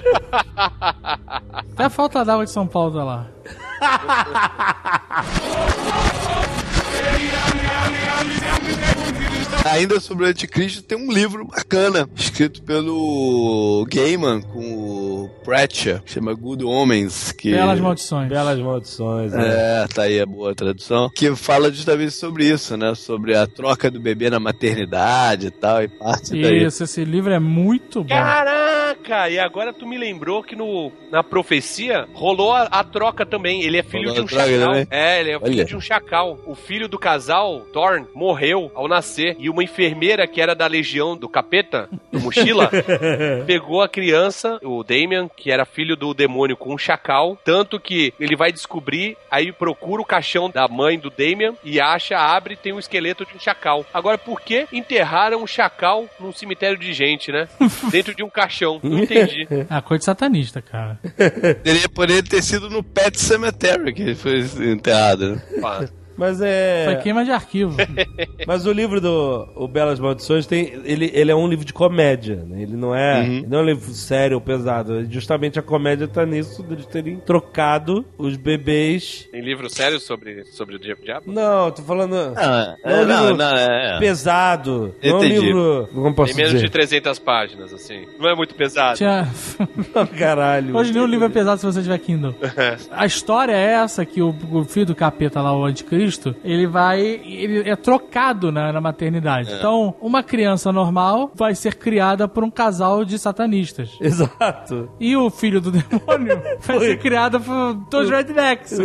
Até a falta d'água de São Paulo tá lá. Ainda sobre o Anticristo, tem um livro bacana, escrito pelo Gaiman com o Pratchett, que chama Good Omens. Belas Maldições. Belas Maldições. Tá aí a boa tradução. Que fala justamente sobre isso, né? Sobre a troca do bebê na maternidade e tal, e parte daí. Isso, esse livro é muito bom. Caraca! E agora tu me lembrou que na profecia rolou a troca também. Ele é filho de um chacal. Também? Ele é filho de um chacal. O filho do casal, Thorn, morreu ao nascer. E uma enfermeira que era da legião do capeta, do mochila, pegou a criança, o Damien, que era filho do demônio, com um chacal. Tanto que ele vai descobrir, aí procura o caixão da mãe do Damien e abre e tem um esqueleto de um chacal. Agora, por que enterraram um chacal num cemitério de gente, né? Dentro de um caixão. Não entendi. Coisa de satanista, cara. Poderia ter sido no Pet Cemetery que ele foi enterrado, né? Mas foi queima de arquivo. Mas o livro do O Belas Maldições ele é um livro de comédia, né? Ele não é um livro sério ou pesado. Justamente a comédia tá nisso, deles terem trocado os bebês. Tem livro sério sobre o diabo? Não, tô falando... Não, pesado. Não é um livro... Como posso Tem menos dizer? de 300 páginas, assim. Não é muito pesado. Caralho. Hoje nenhum livro é pesado se você tiver Kindle. A história é essa, que o filho do capeta lá, o anticristo, ele é trocado na maternidade. Então, uma criança normal vai ser criada por um casal de satanistas. Exato. E o filho do demônio vai ser criado por dois rednecks.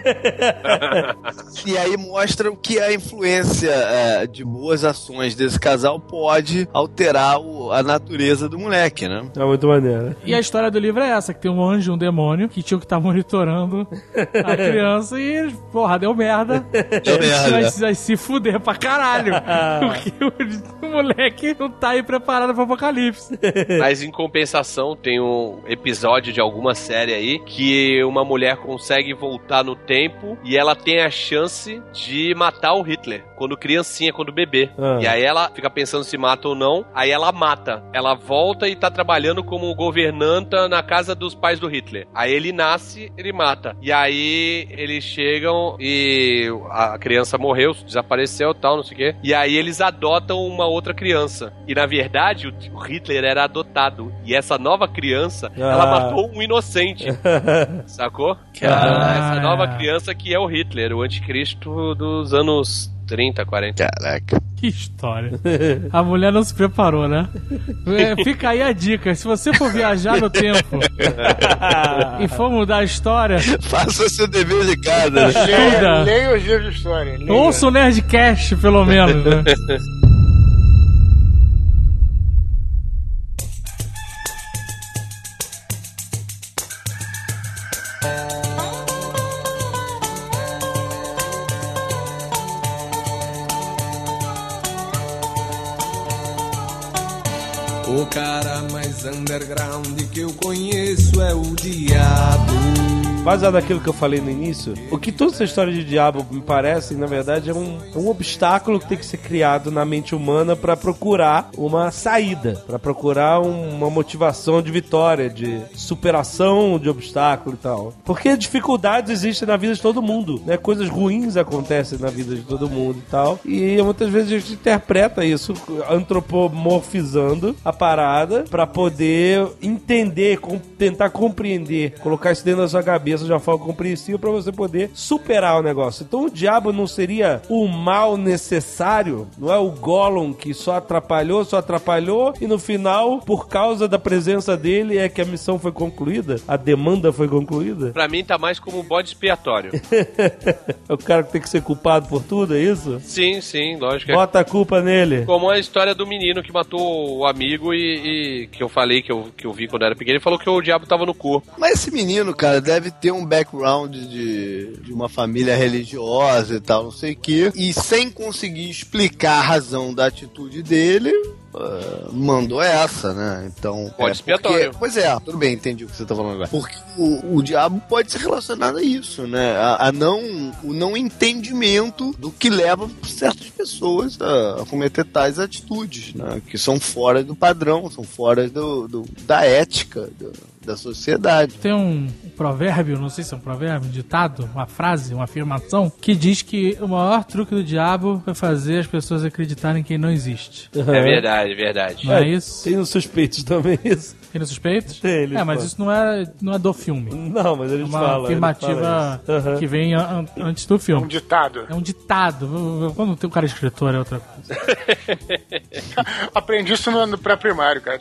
E aí mostra o que a influência de boas ações desse casal pode alterar a natureza do moleque, né? É muito maneiro. E a história do livro é essa, que tem um anjo, um demônio, que tinha que estar monitorando a criança e, porra, deu merda. Deu merda. Vai se fuder pra caralho. Porque o moleque não tá aí preparado pro apocalipse. Mas em compensação, tem um episódio de alguma série aí que uma mulher consegue voltar no tempo e ela tem a chance de matar o Hitler. Quando criancinha, quando bebê. E aí ela fica pensando se mata ou não. Aí ela mata. Ela volta e tá trabalhando como governanta na casa dos pais do Hitler. Aí ele nasce, ele mata. E aí eles chegam e a criança morreu, desapareceu e tal, não sei o quê. E aí eles adotam uma outra criança. E na verdade o Hitler era adotado. E essa nova criança, ela matou um inocente. Sacou? Essa nova criança que é o Hitler, o anticristo dos anos 30, 40. Caraca. Que história. A mulher não se preparou, né? Fica aí a dica. Se você for viajar no tempo e for mudar a história... Faça seu dever de casa. Leia os livros de história. Ouça o Nerdcast, pelo menos, né? O cara mais underground que eu conheço é o diabo. Baseado naquilo que eu falei no início, o que toda essa história de diabo me parece, na verdade, é um obstáculo que tem que ser criado na mente humana para procurar uma saída, para procurar uma motivação de vitória, de superação de obstáculo e tal. Porque dificuldades existem na vida de todo mundo, né? Coisas ruins acontecem na vida de todo mundo e tal. E muitas vezes a gente interpreta isso antropomorfizando a parada para poder entender, tentar compreender, colocar isso dentro da sua cabeça de uma forma compreensível para você poder superar o negócio. Então o diabo não seria o mal necessário, não é o Gollum que só atrapalhou e no final, por causa da presença dele, é que a missão foi concluída, a demanda foi concluída. Pra mim tá mais como um bode expiatório. É o cara que tem que ser culpado por tudo, é isso? Sim, lógico. Bota a culpa nele. Como a história do menino que matou o amigo e que eu falei, que eu vi quando era pequeno, ele falou que o diabo tava no cu. Mas esse menino, cara, deve ter um background de uma família religiosa e tal, não sei o quê, e sem conseguir explicar a razão da atitude dele, mandou essa, né? Então... Pode expiatório. Pois é, tudo bem, entendi o que você tá falando agora. Porque o diabo pode ser relacionado a isso, né? O não entendimento do que leva certas pessoas a cometer tais atitudes, né? Que são fora do padrão, são fora da ética, da sociedade. Tem um provérbio, não sei se é um provérbio, um ditado, uma frase, uma afirmação, que diz que o maior truque do diabo é fazer as pessoas acreditarem que ele não existe. É verdade. Não é isso? Tem nos Suspeitos também isso. Tem nos Suspeitos? Tem, mas falam. Isso não é do filme. Não, mas eles falam. É uma afirmativa que vem antes do filme. Um ditado. É um ditado. Quando tem um cara escritor é outra coisa. Aprendi isso no pré-primário, cara.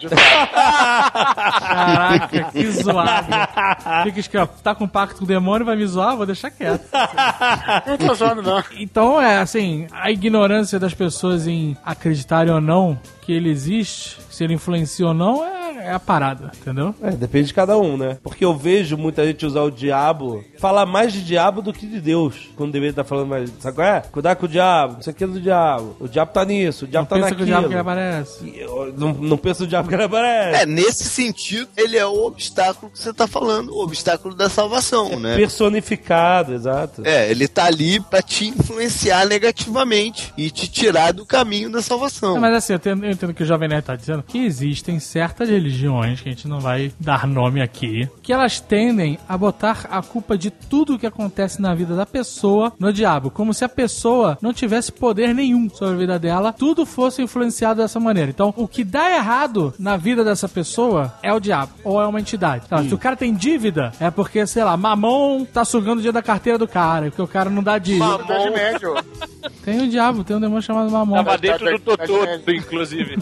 Caraca, que zoado. Fica escrito, tá com pacto com o demônio, vai me zoar? Vou deixar quieto. Não tô zoando, não. Então, assim, a ignorância das pessoas em acreditarem ou não que ele existe, se ele influencia ou não, é a parada, entendeu? Depende de cada um, né? Porque eu vejo muita gente usar o diabo, falar mais de diabo do que de Deus, quando deveria estar falando mais. Sabe qual é? Cuidar com o diabo, isso aqui é do diabo. O diabo tá nisso, o diabo tá naquilo. Não pensa que o diabo que ele aparece. Não pensa o diabo que ele aparece. Nesse sentido, ele é o obstáculo que você tá falando, o obstáculo da salvação, né? Personificado, exato. Ele tá ali pra te influenciar negativamente e te tirar do caminho da salvação. Mas assim, eu entendo que o Jovem Nerd tá dizendo que existem certas religiões, que a gente não vai dar nome aqui, que elas tendem a botar a culpa de tudo que acontece na vida da pessoa no diabo, como se a pessoa não tivesse poder nenhum sobre a vida dela, tudo fosse influenciado dessa maneira. Então, o que dá errado na vida dessa pessoa é o diabo, ou é uma entidade. Então, se o cara tem dívida, é porque, sei lá, Mamon tá sugando o dia da carteira do cara, porque o cara não dá dívida. Mamon. Tem o diabo, tem um demônio chamado Mamon. Tava dentro do Totô, inclusive.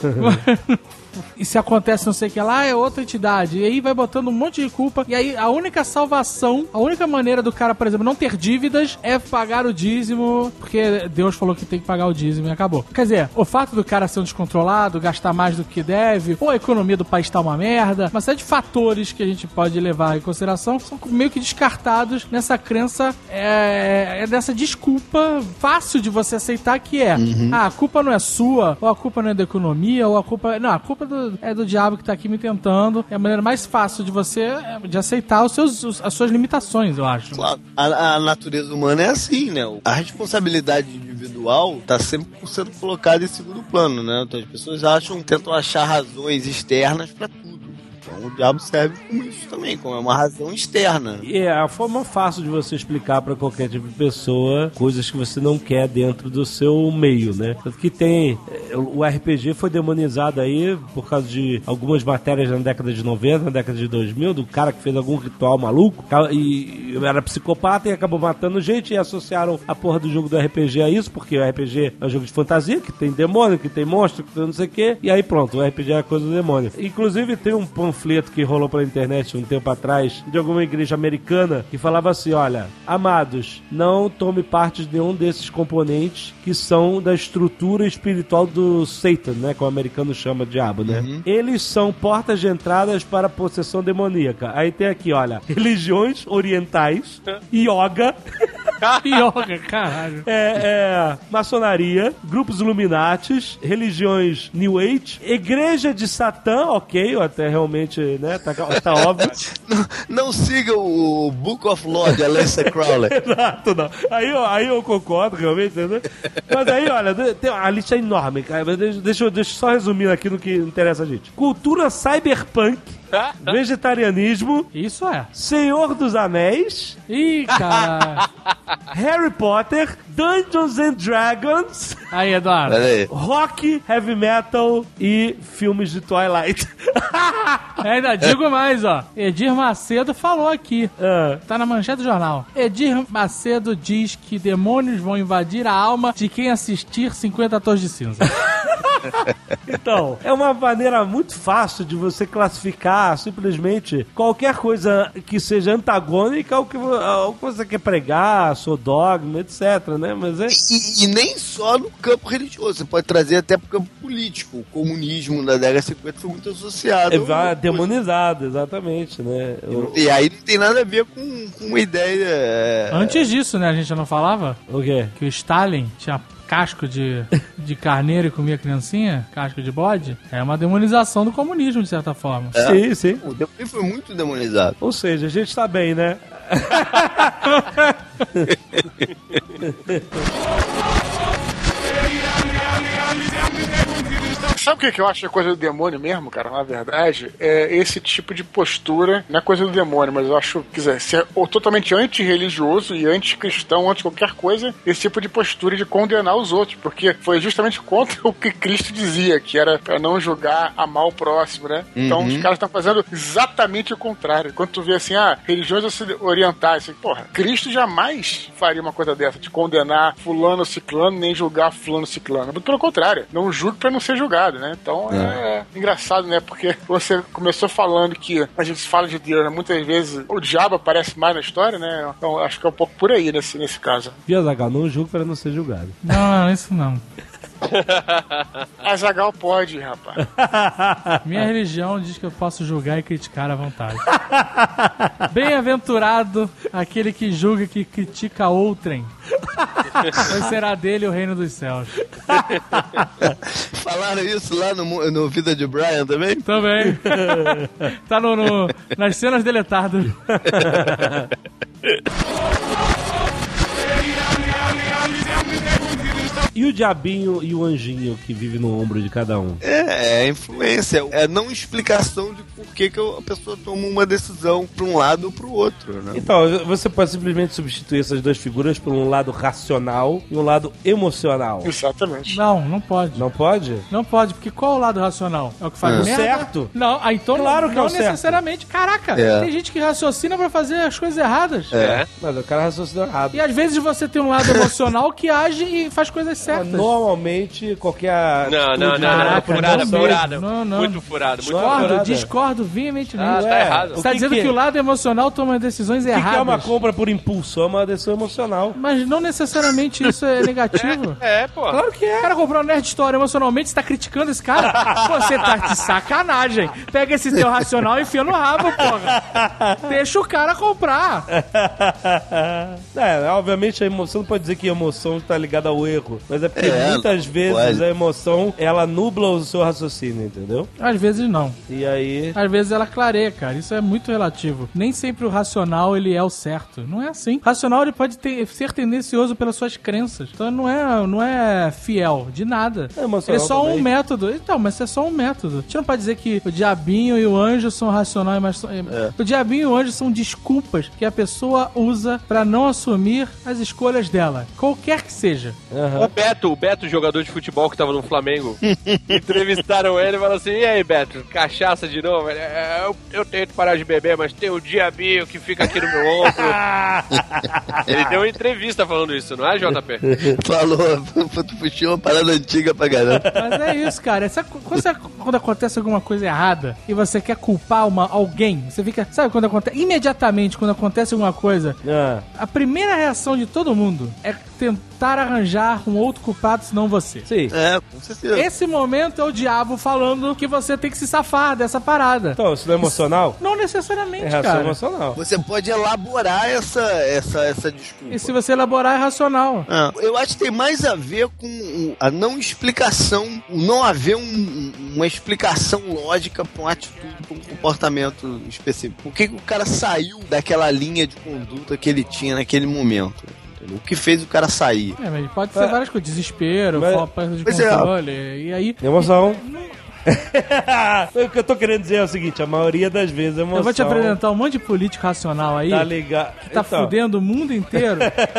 E se acontece não sei o que lá, é outra entidade. E aí vai botando um monte de culpa. E aí a única salvação, a única maneira do cara, por exemplo, não ter dívidas é pagar o dízimo, porque Deus falou que tem que pagar o dízimo e acabou. Quer dizer, o fato do cara ser um descontrolado, gastar mais do que deve, ou a economia do país tá uma merda, uma série de fatores que a gente pode levar em consideração são meio que descartados nessa crença, dessa desculpa fácil de você aceitar que é, a culpa não é sua, ou a culpa não é da economia, ou a culpa... Não, a culpa é do diabo que tá aqui me tentando. É a maneira mais fácil de você de aceitar as suas limitações, eu acho. Claro. A natureza humana é assim, né? A responsabilidade individual tá sempre sendo colocada em segundo plano, né? Então as pessoas tentam achar razões externas pra tudo. Então o diabo serve como isso também, como é uma razão externa. E é a forma fácil de você explicar pra qualquer tipo de pessoa coisas que você não quer dentro do seu meio, né? Tanto que tem... O RPG foi demonizado aí por causa de algumas matérias na década de 90, na década de 2000, do cara que fez algum ritual maluco e era psicopata e acabou matando gente, e associaram a porra do jogo do RPG a isso, porque o RPG é um jogo de fantasia, que tem demônio, que tem monstro, que tem não sei o quê, e aí pronto, o RPG é a coisa do demônio. Inclusive tem um panfleto que rolou pela internet um tempo atrás, de alguma igreja americana, que falava assim, olha, amados, não tome parte de nenhum desses componentes que são da estrutura espiritual do Satan, né, que o americano chama de diabo, né? Eles são portas de entradas para a possessão demoníaca. Aí tem aqui, olha, religiões orientais, yoga... Yoga, caralho. Maçonaria, grupos Illuminatis, religiões New Age, igreja de Satã, ok, até realmente, né, tá óbvio. Não siga o Book of Law de Aleister Crowley. Exato, não. Aí eu concordo, realmente, entendeu? Mas aí, olha, tem uma lista enorme, cara. Deixa eu só resumir aqui no que interessa a gente. Cultura cyberpunk, vegetarianismo. Isso é. Senhor dos Anéis. Ih, cara. Harry Potter, Dungeons and Dragons. Aí, Eduardo. Rock, heavy metal e filmes de Twilight. Ainda digo mais, ó. Edir Macedo falou aqui. Tá na manchete do jornal. Edir Macedo diz que demônios vão invadir a alma de quem assistir 50 Tons de Cinza. Então, é uma maneira muito fácil de você classificar simplesmente qualquer coisa que seja antagônica ao que você quer pregar, seu dogma, etc, né? Mas e nem só no campo religioso, você pode trazer até pro campo político. O comunismo na década de 50 foi muito associado. Demonizado, exatamente, né? E aí não tem nada a ver com uma ideia... Antes disso, né, a gente já não falava? O quê? Que o Stalin tinha casco de carneiro e comia criancinha, casco de bode, é uma demonização do comunismo, de certa forma. Sim. O demônio foi muito demonizado. Ou seja, a gente tá bem, né? Sabe o que eu acho que é coisa do demônio mesmo, cara? Na verdade, é esse tipo de postura, não é coisa do demônio, mas eu acho, quiser, se é totalmente antirreligioso e anticristão, anti qualquer coisa, esse tipo de postura de condenar os outros, porque foi justamente contra o que Cristo dizia, que era pra não julgar, amar o próximo, né? Então os caras estão fazendo exatamente o contrário. Quando tu vê assim, religiões orientais, assim, porra, Cristo jamais faria uma coisa dessa, de condenar fulano ciclano, nem julgar fulano ciclano. Pelo contrário, não julgue pra não ser julgado, né? Então é engraçado, né? Porque você começou falando que a gente fala de Deus, né? Muitas vezes o diabo aparece mais na história, né? Então acho que é um pouco por aí nesse caso. Azaghal, não julgue para não ser julgado. Não, isso não. Azaghal pode, rapaz. Minha religião diz que eu posso julgar e criticar à vontade. Bem-aventurado aquele que julga e que critica outrem, pois será dele o reino dos céus. Falaram isso lá no Vida de Brian também? Também. Tá nas cenas deletadas. E o diabinho e o anjinho que vive no ombro de cada um? É influência, é não explicação de por por que a pessoa toma uma decisão pra um lado ou pro outro, né? Então, você pode simplesmente substituir essas duas figuras por um lado racional e um lado emocional. Exatamente. Não pode. Não pode? Não pode, porque qual é o lado racional? É o que faz O merda? certo? Não, então Claro que não é o certo. necessariamente. Caraca, tem gente que raciocina pra fazer as coisas erradas. Mas o cara raciocinou errado. E às vezes você tem um lado emocional que age e faz coisas certas. Normalmente, qualquer... Caraca, furada. Não. Muito furado, muito furado. Discordo veementemente. Tá errado. Você tá dizendo que o lado emocional toma decisões erradas. O que é uma compra por impulso? É uma decisão emocional. Mas não necessariamente isso é negativo. Pô. Claro que é. O cara comprou um Nerd Store emocionalmente, você tá criticando esse cara? Você tá de sacanagem. Pega esse teu racional e enfia no rabo, porra. Deixa o cara comprar. Obviamente a emoção não pode dizer que a emoção está ligada ao erro, mas é porque muitas vezes a emoção, ela nubla o seu raciocínio, entendeu? Às vezes não. E aí... Às vezes ela clareia, cara. Isso é muito relativo. Nem sempre o racional, ele é o certo. Não é assim. O racional, ele pode ser tendencioso pelas suas crenças. Então não é fiel de nada. Ele é só um método. Então, mas é só um método. A gente não pode dizer que o diabinho e o anjo são racionais, mas o diabinho e o anjo são desculpas que a pessoa usa pra não assumir as escolhas dela. Qualquer que seja. O Beto, jogador de futebol que tava no Flamengo, entrevistaram ele e falaram assim: e aí, Beto, cachaça de novo? Eu tento parar de beber, mas tem o diabinho que fica aqui no meu ombro. Ele deu uma entrevista falando isso, não é, JP? Falou, tu puxou uma parada antiga pra caramba. Mas é isso, cara. Quando acontece alguma coisa errada e você quer culpar alguém, você fica... Sabe quando acontece... Imediatamente, quando acontece alguma coisa, a primeira reação de todo mundo é tentar arranjar um outro culpado, senão você. Sim. Com certeza. Esse momento é o diabo falando que você tem que se safar dessa parada. Então, isso não é emocional? Não necessariamente, reação cara. emocional. Você pode elaborar essa desculpa. E se você elaborar, é racional. Eu acho que tem mais a ver com a não explicação, não haver uma explicação lógica pra uma atitude, pra um comportamento específico. Por que o cara saiu daquela linha de conduta que ele tinha naquele momento? O que fez o cara sair? Mas pode ser várias coisas. Desespero, falta de controle. E aí... Emoção. O que eu tô querendo dizer é o seguinte: a maioria das vezes a emoção... Eu vou te apresentar um monte de político racional aí. Tá ligado. Que tá fudendo o mundo inteiro.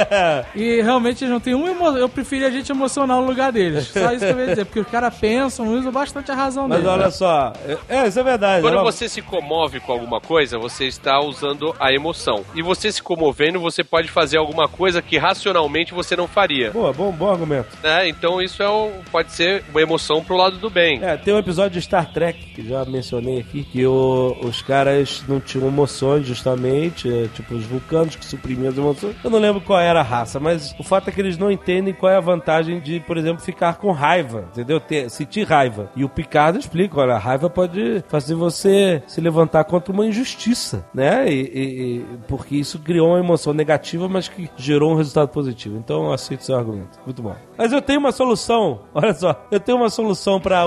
E realmente eles não tem eu preferia gente emocional no lugar deles. Só isso que eu ia dizer. Porque os caras pensam, usam bastante a razão deles. Mas olha só, isso é verdade. Quando você se comove com alguma coisa, você está usando a emoção. E você se comovendo, você pode fazer alguma coisa que racionalmente você não faria. Bom argumento. Então isso pode ser uma emoção pro lado do bem. Tem um episódio de Star Trek, que já mencionei aqui, que os caras não tinham emoções, justamente, tipo os vulcanos que suprimiam as emoções. Eu não lembro qual era a raça, mas o fato é que eles não entendem qual é a vantagem de, por exemplo, ficar com raiva, entendeu? Sentir raiva. E o Picard explica, olha, a raiva pode fazer você se levantar contra uma injustiça, né? Porque isso criou uma emoção negativa, mas que gerou um resultado positivo. Então eu aceito seu argumento. Muito bom. Mas eu tenho uma solução, olha só, para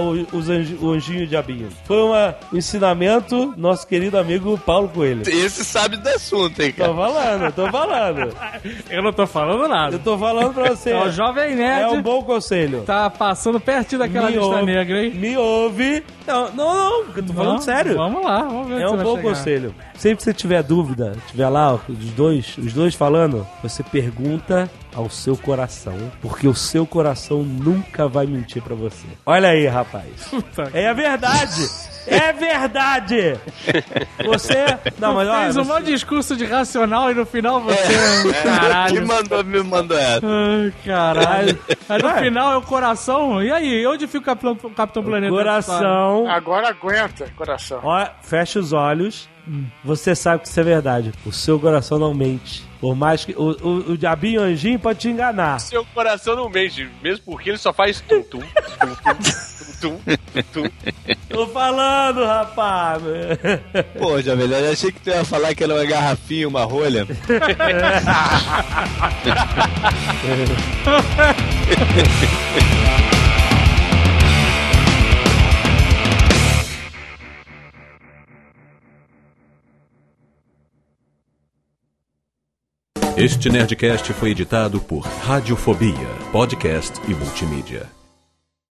o anjinho e o diabinho. Foi um ensinamento nosso querido amigo Paulo Coelho. Esse sabe do assunto, hein, cara? Tô falando. Eu não tô falando nada. Eu tô falando pra você. É o Jovem Nerd. É um bom conselho. Tá passando pertinho daquela lista negra, hein? Me ouve. Não, eu tô falando sério. Vamos lá, vamos ver. É um bom conselho. Sempre que você tiver dúvida, tiver lá os dois falando, você pergunta ao seu coração, porque o seu coração nunca vai mentir pra você. Olha aí, rapaz. É a verdade. É verdade! Você... Não, mas fez um monte de discurso de racional e no final você... Caralho. Me mandou essa. Ai, caralho. Aí no final é o coração. E aí, onde fica o Capitão Planeta? Coração. Agora aguenta, coração. Ó, fecha os olhos. Você sabe que isso é verdade. O seu coração não mente. Por mais que o diabinho anjinho pode te enganar. Seu coração não mente, mesmo porque ele só faz tum-tum, tum-tum, tum-tum. Tô falando, rapaz. Pô, Jovem, eu achei que tu ia falar que era uma garrafinha, uma rolha. Este Nerdcast foi editado por Radiofobia, podcast e multimídia.